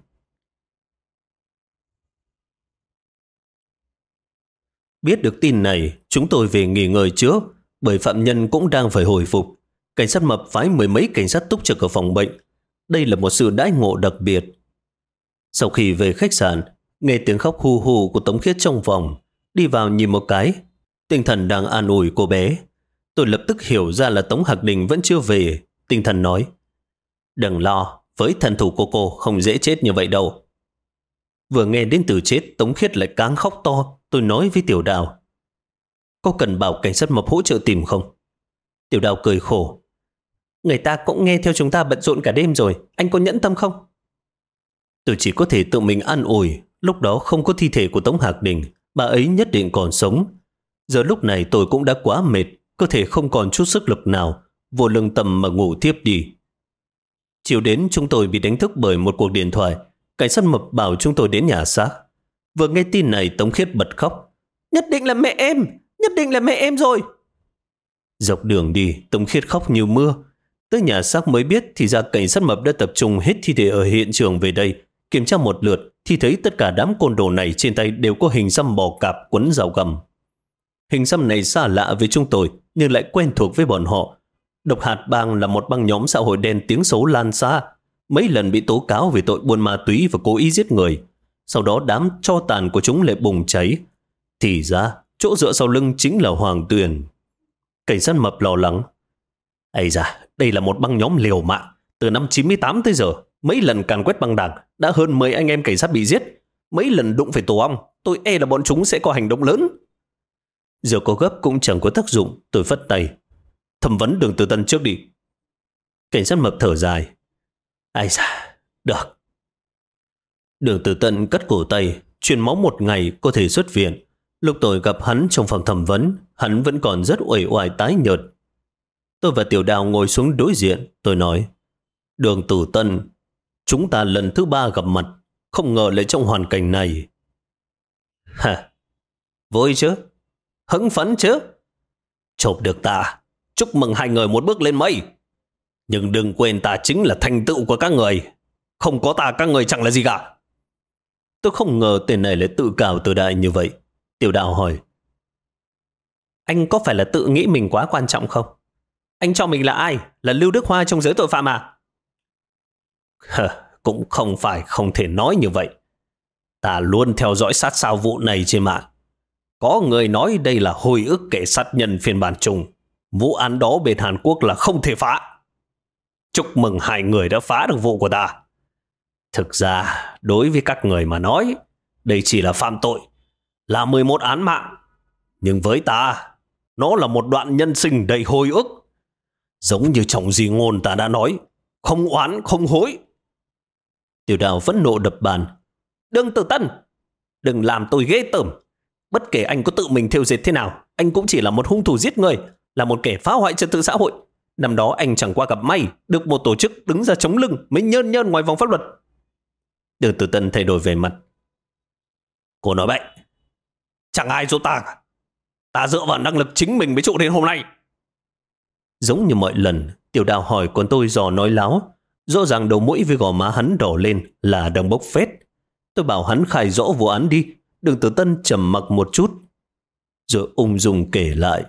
Biết được tin này, chúng tôi về nghỉ ngơi trước, bởi phạm nhân cũng đang phải hồi phục. Cảnh sát Mập phái mười mấy cảnh sát túc trực ở phòng bệnh. Đây là một sự đãi ngộ đặc biệt. Sau khi về khách sạn, nghe tiếng khóc hu hu của Tống Khiết trong phòng, đi vào nhìn một cái, tinh thần đang an ủi cô bé. Tôi lập tức hiểu ra là Tống Hạc Đình vẫn chưa về. Tinh thần nói, đừng lo, với thần thủ của cô không dễ chết như vậy đâu. Vừa nghe đến từ chết, Tống Khiết lại càng khóc to. Tôi nói với Tiểu Đào, có cần bảo cảnh sát Mập hỗ trợ tìm không? Tiểu Đào cười khổ, người ta cũng nghe theo chúng ta bận rộn cả đêm rồi, anh có nhẫn tâm không? Tôi chỉ có thể tự mình an ủi. Lúc đó không có thi thể của Tống Hạc Đình, bà ấy nhất định còn sống. Giờ lúc này tôi cũng đã quá mệt, cơ thể không còn chút sức lực nào, vô lương tâm mà ngủ tiếp đi. Chiều đến chúng tôi bị đánh thức bởi một cuộc điện thoại. Cảnh sát Mập bảo chúng tôi đến nhà xác. Vừa nghe tin này Tống Khiết bật khóc. Nhất định là mẹ em, nhất định là mẹ em rồi. Dọc đường đi, Tống Khiết khóc như mưa. Tới nhà xác mới biết thì ra cảnh sát Mập đã tập trung hết thi thể ở hiện trường về đây. Kiểm tra một lượt thì thấy tất cả đám côn đồ này trên tay đều có hình xăm bò cạp quấn dao găm. Hình xăm này xa lạ với chúng tôi nhưng lại quen thuộc với bọn họ. Độc Hạt Bang là một băng nhóm xã hội đen tiếng xấu lan xa, mấy lần bị tố cáo về tội buôn ma túy và cố ý giết người. Sau đó đám tro tàn của chúng lại bùng cháy. Thì ra chỗ dựa sau lưng chính là Hoàng Tuyền. Cảnh sát Mập lo lắng. Ây da, đây là một băng nhóm liều mạng. Từ năm 98 tới giờ, mấy lần càn quét băng đảng, đã hơn 10 anh em cảnh sát bị giết. Mấy lần đụng phải tổ ong, tôi e là bọn chúng sẽ có hành động lớn. Giờ có gấp cũng chẳng có tác dụng, tôi phất tay. Thẩm vấn Đường Tử Tân trước đi. Cảnh sát Mập thở dài. Ai da, được. Đường Tử Tân cắt cổ tay, truyền máu 1 ngày có thể xuất viện. Lúc tôi gặp hắn trong phòng thẩm vấn, hắn vẫn còn rất uể oải tái nhợt. Tôi và Tiểu Đào ngồi xuống đối diện, tôi nói, Đường Tử Tân, chúng ta lần thứ 3 gặp mặt, không ngờ lại trong hoàn cảnh này. Hả? Vui chứ? Hứng phấn chứ? Chộp được ta, chúc mừng hai người một bước lên mây. Nhưng đừng quên ta chính là thành tựu của các người. Không có ta các người chẳng là gì cả. Tôi không ngờ tên này lại tự cao tự đại như vậy. Tiểu Đạo hỏi, anh có phải là tự nghĩ mình quá quan trọng không? Anh cho mình là ai? Là Lưu Đức Hoa trong giới tội phạm à? Cũng không phải không thể nói như vậy. Ta luôn theo dõi sát sao vụ này trên mạng. Có người nói đây là hồi ức kẻ sát nhân phiên bản chung. Vụ án đó bên Hàn Quốc là không thể phá. Chúc mừng hai người đã phá được vụ của ta. Thực ra, đối với các người mà nói, đây chỉ là phạm tội, là 11 án mạng. Nhưng với ta, nó là một đoạn nhân sinh đầy hồi ức. Giống như trong di ngôn ta đã nói, không oán không hối. Tiểu Đào phẫn nộ đập bàn. Đừng Tử Tân, đừng làm tôi ghê tởm. Bất kể anh có tự mình thêu dệt thế nào, anh cũng chỉ là một hung thủ giết người, là một kẻ phá hoại trật tự xã hội. Năm đó anh chẳng qua gặp may, được một tổ chức đứng ra chống lưng mới nhơn nhơn ngoài vòng pháp luật. Đường Tử Tân thay đổi vẻ mặt. Cô nói bậy. Chẳng ai giúp ta cả. Ta dựa vào năng lực chính mình mới trụ đến hôm nay. Giống như mọi lần, Tiểu Đào hỏi còn tôi dò nói láo. Rõ ràng đầu mũi với gò má hắn đỏ lên là đang bốc phét. Tôi bảo hắn khai rõ vụ án đi. Đường Tử Tân trầm mặc một chút, rồi ung dung kể lại.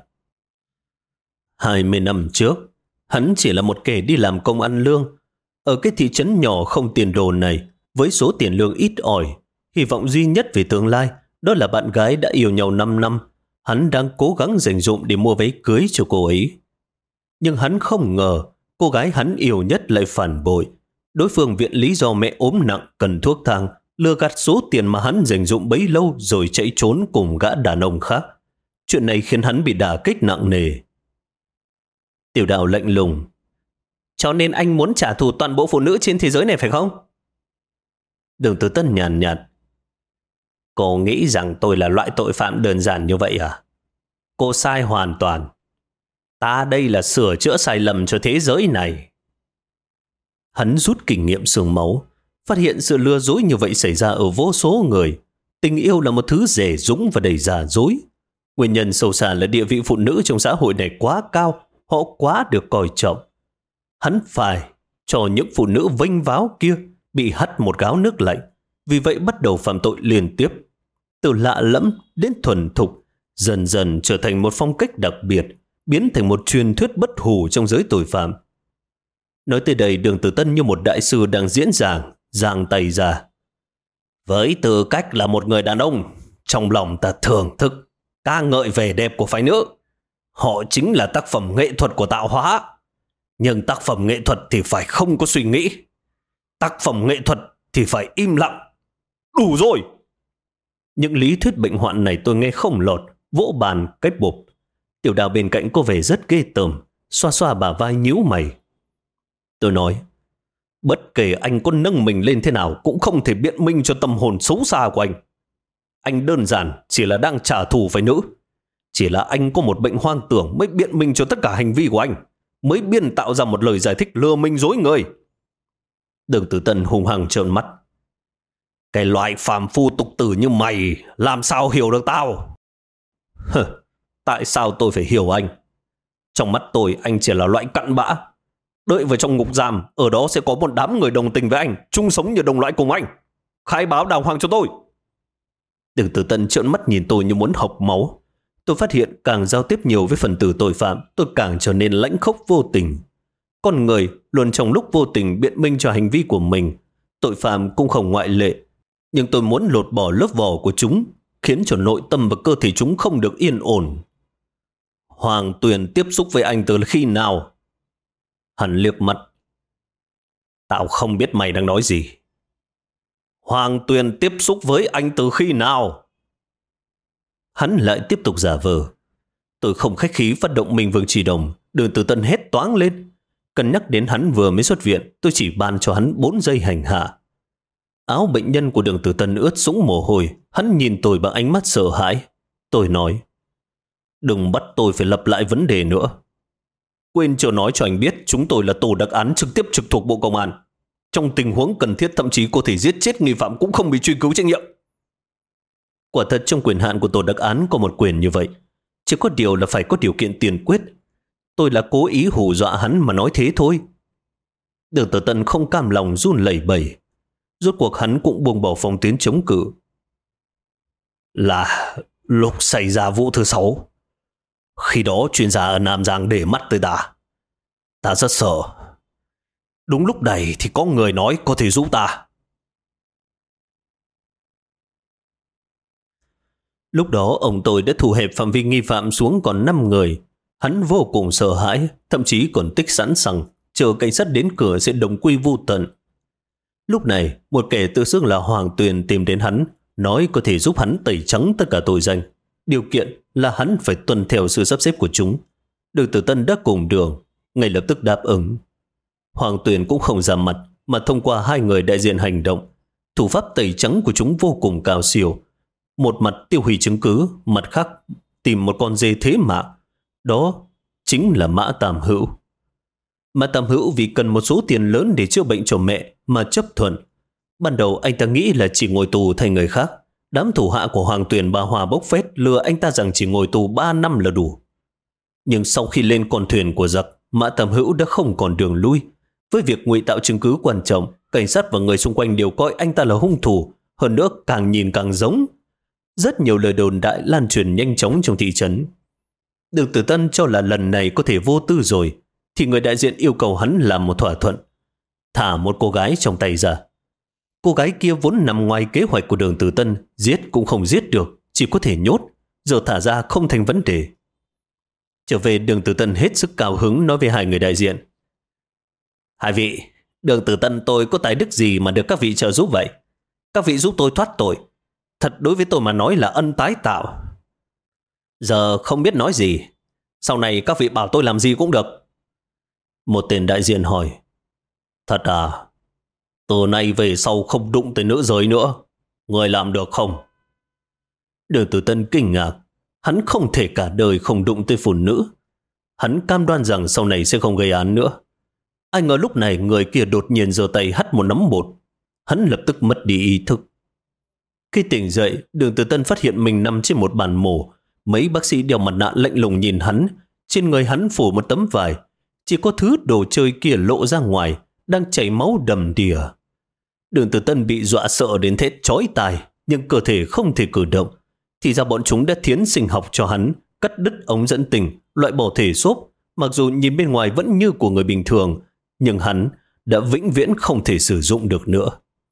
20 năm trước, hắn chỉ là một kẻ đi làm công ăn lương. Ở cái thị trấn nhỏ không tiền đồ này, với số tiền lương ít ỏi, hy vọng duy nhất về tương lai đó là bạn gái đã yêu nhau 5 năm. Hắn đang cố gắng dành dụm để mua váy cưới cho cô ấy. Nhưng hắn không ngờ cô gái hắn yêu nhất lại phản bội. Đối phương viện lý do mẹ ốm nặng cần thuốc thang, lừa gạt số tiền mà hắn dành dụm bấy lâu rồi chạy trốn cùng gã đàn ông khác. Chuyện này khiến hắn bị đả kích nặng nề. Tiểu Đào lạnh lùng. Cho nên anh muốn trả thù toàn bộ phụ nữ trên thế giới này phải không? Đường Tử Tân nhàn nhạt. Cô nghĩ rằng tôi là loại tội phạm đơn giản như vậy à? Cô sai hoàn toàn. Ta đây là sửa chữa sai lầm cho thế giới này. Hắn rút kinh nghiệm xương máu, phát hiện sự lừa dối như vậy xảy ra ở vô số người. Tình yêu là một thứ dè dũng và đầy giả dối. Nguyên nhân sâu xa là địa vị phụ nữ trong xã hội này quá cao, họ quá được coi trọng. Hắn phải cho những phụ nữ vênh váo kia bị hắt một gáo nước lạnh, vì vậy bắt đầu phạm tội liên tiếp. Từ lạ lẫm đến thuần thục, dần dần trở thành một phong cách đặc biệt, biến thành một truyền thuyết bất hủ trong giới tội phạm. Nói tới đây, Đường Tử Tân như một đại sư đang diễn giang tay ra. Với tư cách là một người đàn ông, trong lòng ta thưởng thức, ca ngợi vẻ đẹp của phái nữ. Họ chính là tác phẩm nghệ thuật của tạo hóa. Nhưng tác phẩm nghệ thuật thì phải không có suy nghĩ. Tác phẩm nghệ thuật thì phải im lặng. Đủ rồi! Những lý thuyết bệnh hoạn này tôi nghe không lọt, vỗ bàn cách bộp. Tiểu Đào bên cạnh có vẻ rất ghê tởm, xoa xoa bả vai nhíu mày. Tôi nói, bất kể anh có nâng mình lên thế nào cũng không thể biện minh cho tâm hồn xấu xa của anh. Anh đơn giản chỉ là đang trả thù phái nữ. Chỉ là anh có một bệnh hoang tưởng mới biện minh cho tất cả hành vi của anh, mới biên tạo ra một lời giải thích lừa mình dối người. Đường Tử Tân hùng hăng trợn mắt. Cái loại phàm phu tục tử như mày làm sao hiểu được tao? Tại sao tôi phải hiểu anh? Trong mắt tôi anh chỉ là loại cặn bã. Đợi vào trong ngục giam, ở đó sẽ có một đám người đồng tình với anh, chung sống như đồng loại cùng anh. Khai báo đàng hoàng cho tôi. Đường Tử Tân trợn mắt nhìn tôi như muốn hộc máu. Tôi phát hiện càng giao tiếp nhiều với phần tử tội phạm, tôi càng trở nên lãnh khốc vô tình. Con người luôn trong lúc vô tình biện minh cho hành vi của mình. Tội phạm cũng không ngoại lệ. Nhưng tôi muốn lột bỏ lớp vỏ của chúng, khiến cho nội tâm và cơ thể chúng không được yên ổn. Hoàng Tuyền tiếp xúc với anh từ khi nào? Hắn liếc mắt. Tao không biết mày đang nói gì. Hoàng Tuyền tiếp xúc với anh từ khi nào? Hắn lại tiếp tục giả vờ. Tôi không khách khí phát động mình Vương Chỉ Đồng. Đường Tử Tân hét toáng lên. Cân nhắc đến hắn vừa mới xuất viện, tôi chỉ ban cho hắn 4 giây hành hạ. Áo bệnh nhân của Đường Tử Tân ướt sũng mồ hôi. Hắn nhìn tôi bằng ánh mắt sợ hãi. Tôi nói, đừng bắt tôi phải lặp lại vấn đề nữa. Quên chưa nói cho anh biết chúng tôi là tổ đặc án trực tiếp trực thuộc Bộ Công an. Trong tình huống cần thiết thậm chí có thể giết chết nghi phạm cũng không bị truy cứu trách nhiệm. Quả thật trong quyền hạn của tổ đặc án có một quyền như vậy. Chỉ có điều là phải có điều kiện tiền quyết. Tôi là cố ý hù dọa hắn mà nói thế thôi. Đường Tử Tân không cam lòng run lẩy bẩy. Rốt cuộc hắn cũng buông bỏ phong tuyến chống cự. Là lúc xảy ra vụ thứ 6. Khi đó chuyên gia ở Nam Giang để mắt tới ta. Ta rất sợ. Đúng lúc này thì có người nói có thể giúp ta. Lúc đó ông tôi đã thu hẹp phạm vi nghi phạm xuống còn 5 người. Hắn vô cùng sợ hãi, thậm chí còn tích sẵn sàng chờ cảnh sát đến cửa sẽ đồng quy vu tận. Lúc này, một kẻ tự xưng là Hoàng Tuyền tìm đến hắn, nói có thể giúp hắn tẩy trắng tất cả tội danh. Điều kiện là hắn phải tuân theo sự sắp xếp của chúng. Đường Tử Tân đã cùng đường. ngay lập tức đáp ứng. Hoàng Tuyền cũng không ra mặt, mà thông qua hai người đại diện hành động. Thủ pháp tẩy trắng của chúng vô cùng cao siêu. Một mặt tiêu hủy chứng cứ, mặt khác tìm một con dê thế mạng. Đó chính là Mã Tam Hữu. Mã Tam Hữu vì cần một số tiền lớn để chữa bệnh cho mẹ mà chấp thuận. Ban đầu anh ta nghĩ là chỉ ngồi tù thay người khác. Đám thủ hạ của Hoàng Tuyền bà Hòa bốc phét lừa anh ta rằng chỉ ngồi tù 3 năm là đủ. Nhưng sau khi lên con thuyền của giặc, Mã Tam Hữu đã không còn đường lui. Với việc ngụy tạo chứng cứ quan trọng, cảnh sát và người xung quanh đều coi anh ta là hung thủ, hơn nữa càng nhìn càng giống. Rất nhiều lời đồn đại lan truyền nhanh chóng trong thị trấn. Đường Tử Tân cho là lần này có thể vô tư rồi, thì người đại diện yêu cầu hắn làm một thỏa thuận. Thả một cô gái trong tay ra. Cô gái kia vốn nằm ngoài kế hoạch của Đường Tử Tân, giết cũng không giết được, chỉ có thể nhốt, giờ thả ra không thành vấn đề. Trở về, Đường Tử Tân hết sức cao hứng nói với hai người đại diện. Hai vị, Đường Tử Tân tôi có tài đức gì mà được các vị trợ giúp vậy? Các vị giúp tôi thoát tội. Thật đối với tôi mà nói là ân tái tạo. Giờ không biết nói gì. Sau này các vị bảo tôi làm gì cũng được. Một tên đại diện hỏi. Thật à? Từ nay về sau không đụng tới nữ giới nữa. Người làm được không? Đường Tử Tân kinh ngạc. Hắn không thể cả đời không đụng tới phụ nữ. Hắn cam đoan rằng sau này sẽ không gây án nữa. Ai ngờ lúc này người kia đột nhiên giơ tay hất một nắm bột. Hắn lập tức mất đi ý thức. Khi tỉnh dậy, Đường Tử Tân phát hiện mình nằm trên một bàn mổ. Mấy bác sĩ đeo mặt nạ lạnh lùng nhìn hắn. Trên người hắn phủ một tấm vải. Chỉ có thứ đồ chơi kia lộ ra ngoài, đang chảy máu đầm đìa. Đường Tử Tân bị dọa sợ đến thét chói tai, nhưng cơ thể không thể cử động. Thì ra bọn chúng đã thiến sinh học cho hắn, cắt đứt ống dẫn tình, loại bỏ thể xốp. Mặc dù nhìn bên ngoài vẫn như của người bình thường, nhưng hắn đã vĩnh viễn không thể sử dụng được nữa.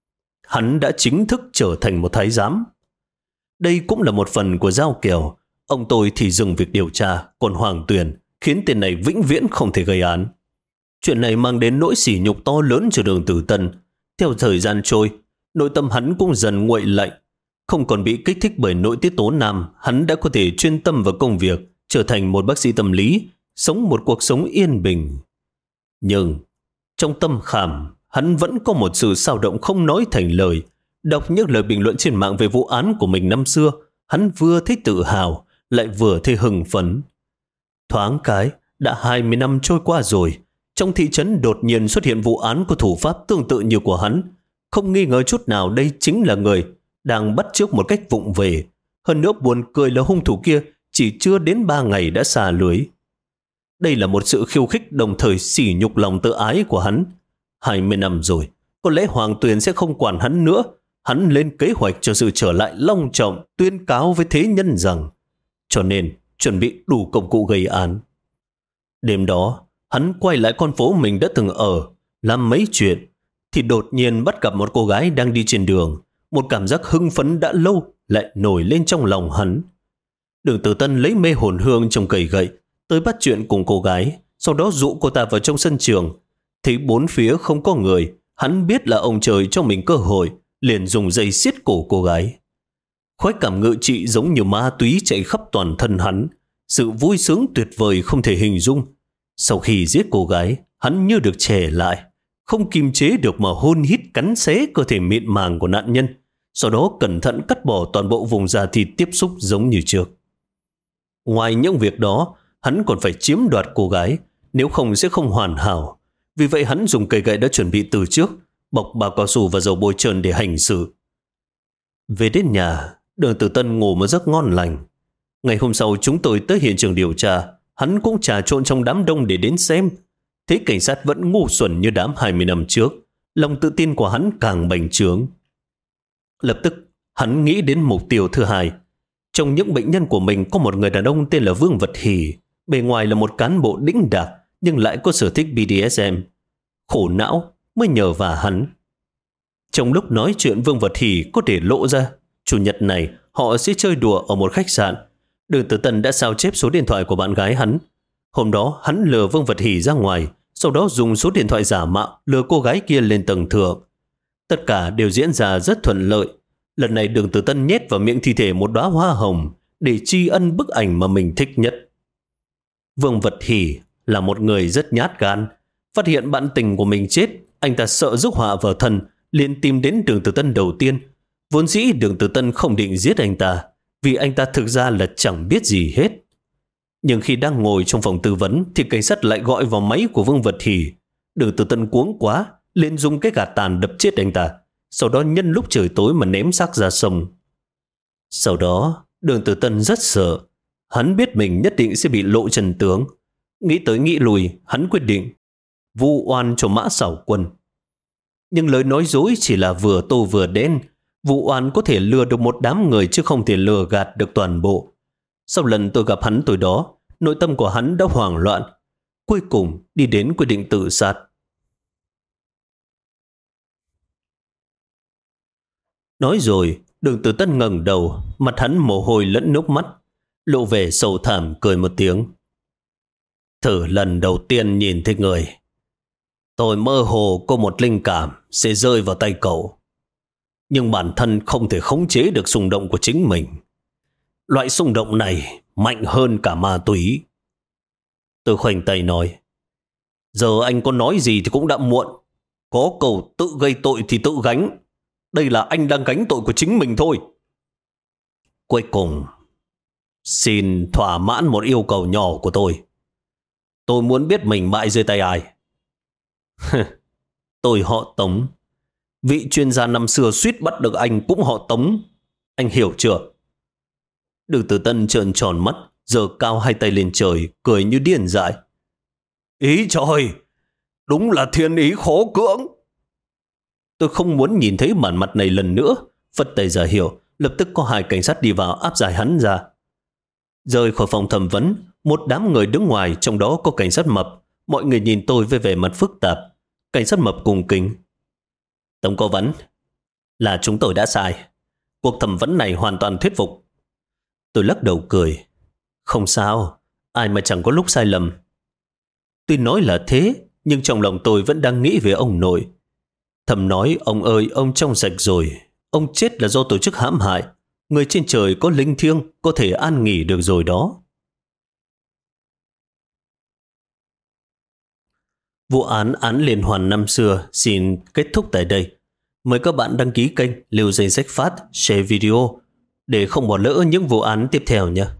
Hắn đã chính thức trở thành một thái giám. Đây cũng là một phần của giao kèo. Ông tôi thì dừng việc điều tra, còn Hoàng Tuyền khiến tên này vĩnh viễn không thể gây án. Chuyện này mang đến nỗi sỉ nhục to lớn cho Đường Tử Tân. Theo thời gian trôi, nội tâm hắn cũng dần nguội lạnh. Không còn bị kích thích bởi nội tiết tố nam, hắn đã có thể chuyên tâm vào công việc, trở thành một bác sĩ tâm lý, sống một cuộc sống yên bình. Nhưng trong tâm khảm, hắn vẫn có một sự xao động không nói thành lời. Đọc những lời bình luận trên mạng về vụ án của mình năm xưa, hắn vừa thấy tự hào, lại vừa thấy hưng phấn. Thoáng cái, đã 20 năm trôi qua rồi, trong thị trấn đột nhiên xuất hiện vụ án của thủ pháp tương tự như của hắn. Không nghi ngờ chút nào đây chính là người đang bắt chước một cách vụng về. Hơn nữa buồn cười là hung thủ kia chỉ chưa đến 3 ngày đã xà lưới. Đây là một sự khiêu khích đồng thời sỉ nhục lòng tự ái của hắn. 20 năm rồi, có lẽ Hoàng Tuyền sẽ không quản hắn nữa. Hắn lên kế hoạch cho sự trở lại long trọng, tuyên cáo với thế nhân rằng, cho nên chuẩn bị đủ công cụ gây án. Đêm đó, hắn quay lại con phố mình đã từng ở, làm mấy chuyện, thì đột nhiên bắt gặp một cô gái đang đi trên đường. Một cảm giác hưng phấn đã lâu lại nổi lên trong lòng hắn. Đường Tử Tân lấy mê hồn hương trong cầy gậy, tới bắt chuyện cùng cô gái, sau đó dụ cô ta vào trong sân trường. Thấy bốn phía không có người, hắn biết là ông trời cho mình cơ hội, liền dùng dây siết cổ cô gái. Khoái cảm ngự trị giống như ma túy chạy khắp toàn thân hắn, sự vui sướng tuyệt vời không thể hình dung. Sau khi giết cô gái, hắn như được trẻ lại, không kiềm chế được mà hôn hít cắn xé cơ thể mịn màng của nạn nhân, sau đó cẩn thận cắt bỏ toàn bộ vùng da thịt tiếp xúc giống như trước. Ngoài những việc đó, hắn còn phải chiếm đoạt cô gái, nếu không sẽ không hoàn hảo. Vì vậy hắn dùng cây gậy đã chuẩn bị từ trước, bọc bao cao su và dầu bôi trơn để hành xử. Về đến nhà, Đường Tử Tân ngủ một giấc ngon lành. Ngày hôm sau chúng tôi tới hiện trường điều tra, hắn cũng trà trộn trong đám đông để đến xem. Thấy cảnh sát vẫn ngu xuẩn như đám 20 năm trước, lòng tự tin của hắn càng bành trướng. Lập tức, hắn nghĩ đến mục tiêu thứ hai. Trong những bệnh nhân của mình có một người đàn ông tên là Vương Vật Hỷ, bề ngoài là một cán bộ đĩnh đạc nhưng lại có sở thích BDSM. Khổ não mới nhờ vả hắn. Trong lúc nói chuyện, Vương Vật Hỷ có để lộ ra chủ nhật này họ sẽ chơi đùa ở một khách sạn. Đường Tử Tân đã sao chép số điện thoại của bạn gái hắn. Hôm đó hắn lừa Vương Vật Hỷ ra ngoài, sau đó dùng số điện thoại giả mạo lừa cô gái kia lên tầng thượng. Tất cả đều diễn ra rất thuận lợi. Lần này Đường Tử Tân nhét vào miệng thi thể một đóa hoa hồng để tri ân bức ảnh mà mình thích nhất. Vương Vật Hỷ là một người rất nhát gan. Phát hiện bạn tình của mình chết, anh ta sợ rước họa vào thân, liền tìm đến Đường Tử Tân đầu tiên. Vốn dĩ Đường Tử Tân không định giết anh ta, vì anh ta thực ra là chẳng biết gì hết. Nhưng khi đang ngồi trong phòng tư vấn thì cảnh sát lại gọi vào máy của Vương Vật Hỷ. Đường Tử Tân cuống quá, liền dùng cái gạt tàn đập chết anh ta, sau đó nhân lúc trời tối mà ném xác ra sông. Sau đó, Đường Tử Tân rất sợ. Hắn biết mình nhất định sẽ bị lộ chân tướng. Nghĩ tới nghĩ lui, hắn quyết định vu oan cho Mã Sảo Quân. Nhưng lời nói dối chỉ là vừa tô vừa đen. Vu oan có thể lừa được một đám người chứ không thể lừa gạt được toàn bộ. Sau lần tôi gặp hắn tối đó, nội tâm của hắn đã hoảng loạn. Cuối cùng đi đến quyết định tự sát. Nói rồi, Đường Tử Tân ngẩng đầu, mặt hắn mồ hôi lẫn nước mắt, lộ vẻ sầu thảm cười một tiếng. Thử lần đầu tiên nhìn thấy người, tôi mơ hồ có một linh cảm sẽ rơi vào tay cậu. Nhưng bản thân không thể khống chế được xung động của chính mình. Loại xung động này mạnh hơn cả ma túy. Tôi khoanh tay nói, giờ anh có nói gì thì cũng đã muộn. Có câu tự gây tội thì tự gánh. Đây là anh đang gánh tội của chính mình thôi. Cuối cùng, xin thỏa mãn một yêu cầu nhỏ của tôi. Tôi muốn biết mình bại dưới tay ai. Tôi họ Tống. Vị chuyên gia năm xưa suýt bắt được anh cũng họ Tống. Anh hiểu chưa? Đường Tử Tân trợn tròn mắt, giơ cao hai tay lên trời, cười như điên dại. Ý trời, đúng là thiên ý khó cưỡng. Tôi không muốn nhìn thấy bản mặt này lần nữa. Phất tay ra hiệu, lập tức có 2 cảnh sát đi vào áp giải hắn ra. Rời khỏi phòng thẩm vấn, một đám người đứng ngoài, trong đó có cảnh sát Mập. Mọi người nhìn tôi với vẻ mặt phức tạp. Cảnh sát Mập cung kính. Tổng cố vấn, là chúng tôi đã sai. Cuộc thẩm vấn này hoàn toàn thuyết phục. Tôi lắc đầu cười. Không sao, ai mà chẳng có lúc sai lầm. Tuy nói là thế, nhưng trong lòng tôi vẫn đang nghĩ về ông nội. Thầm nói, ông ơi, ông trong sạch rồi. Ông chết là do tổ chức hãm hại. Người trên trời có linh thiêng, có thể an nghỉ được rồi đó. Vụ án liên hoàn năm xưa xin kết thúc tại đây. Mời các bạn đăng ký kênh, lưu danh sách phát, share video để không bỏ lỡ những vụ án tiếp theo nhé.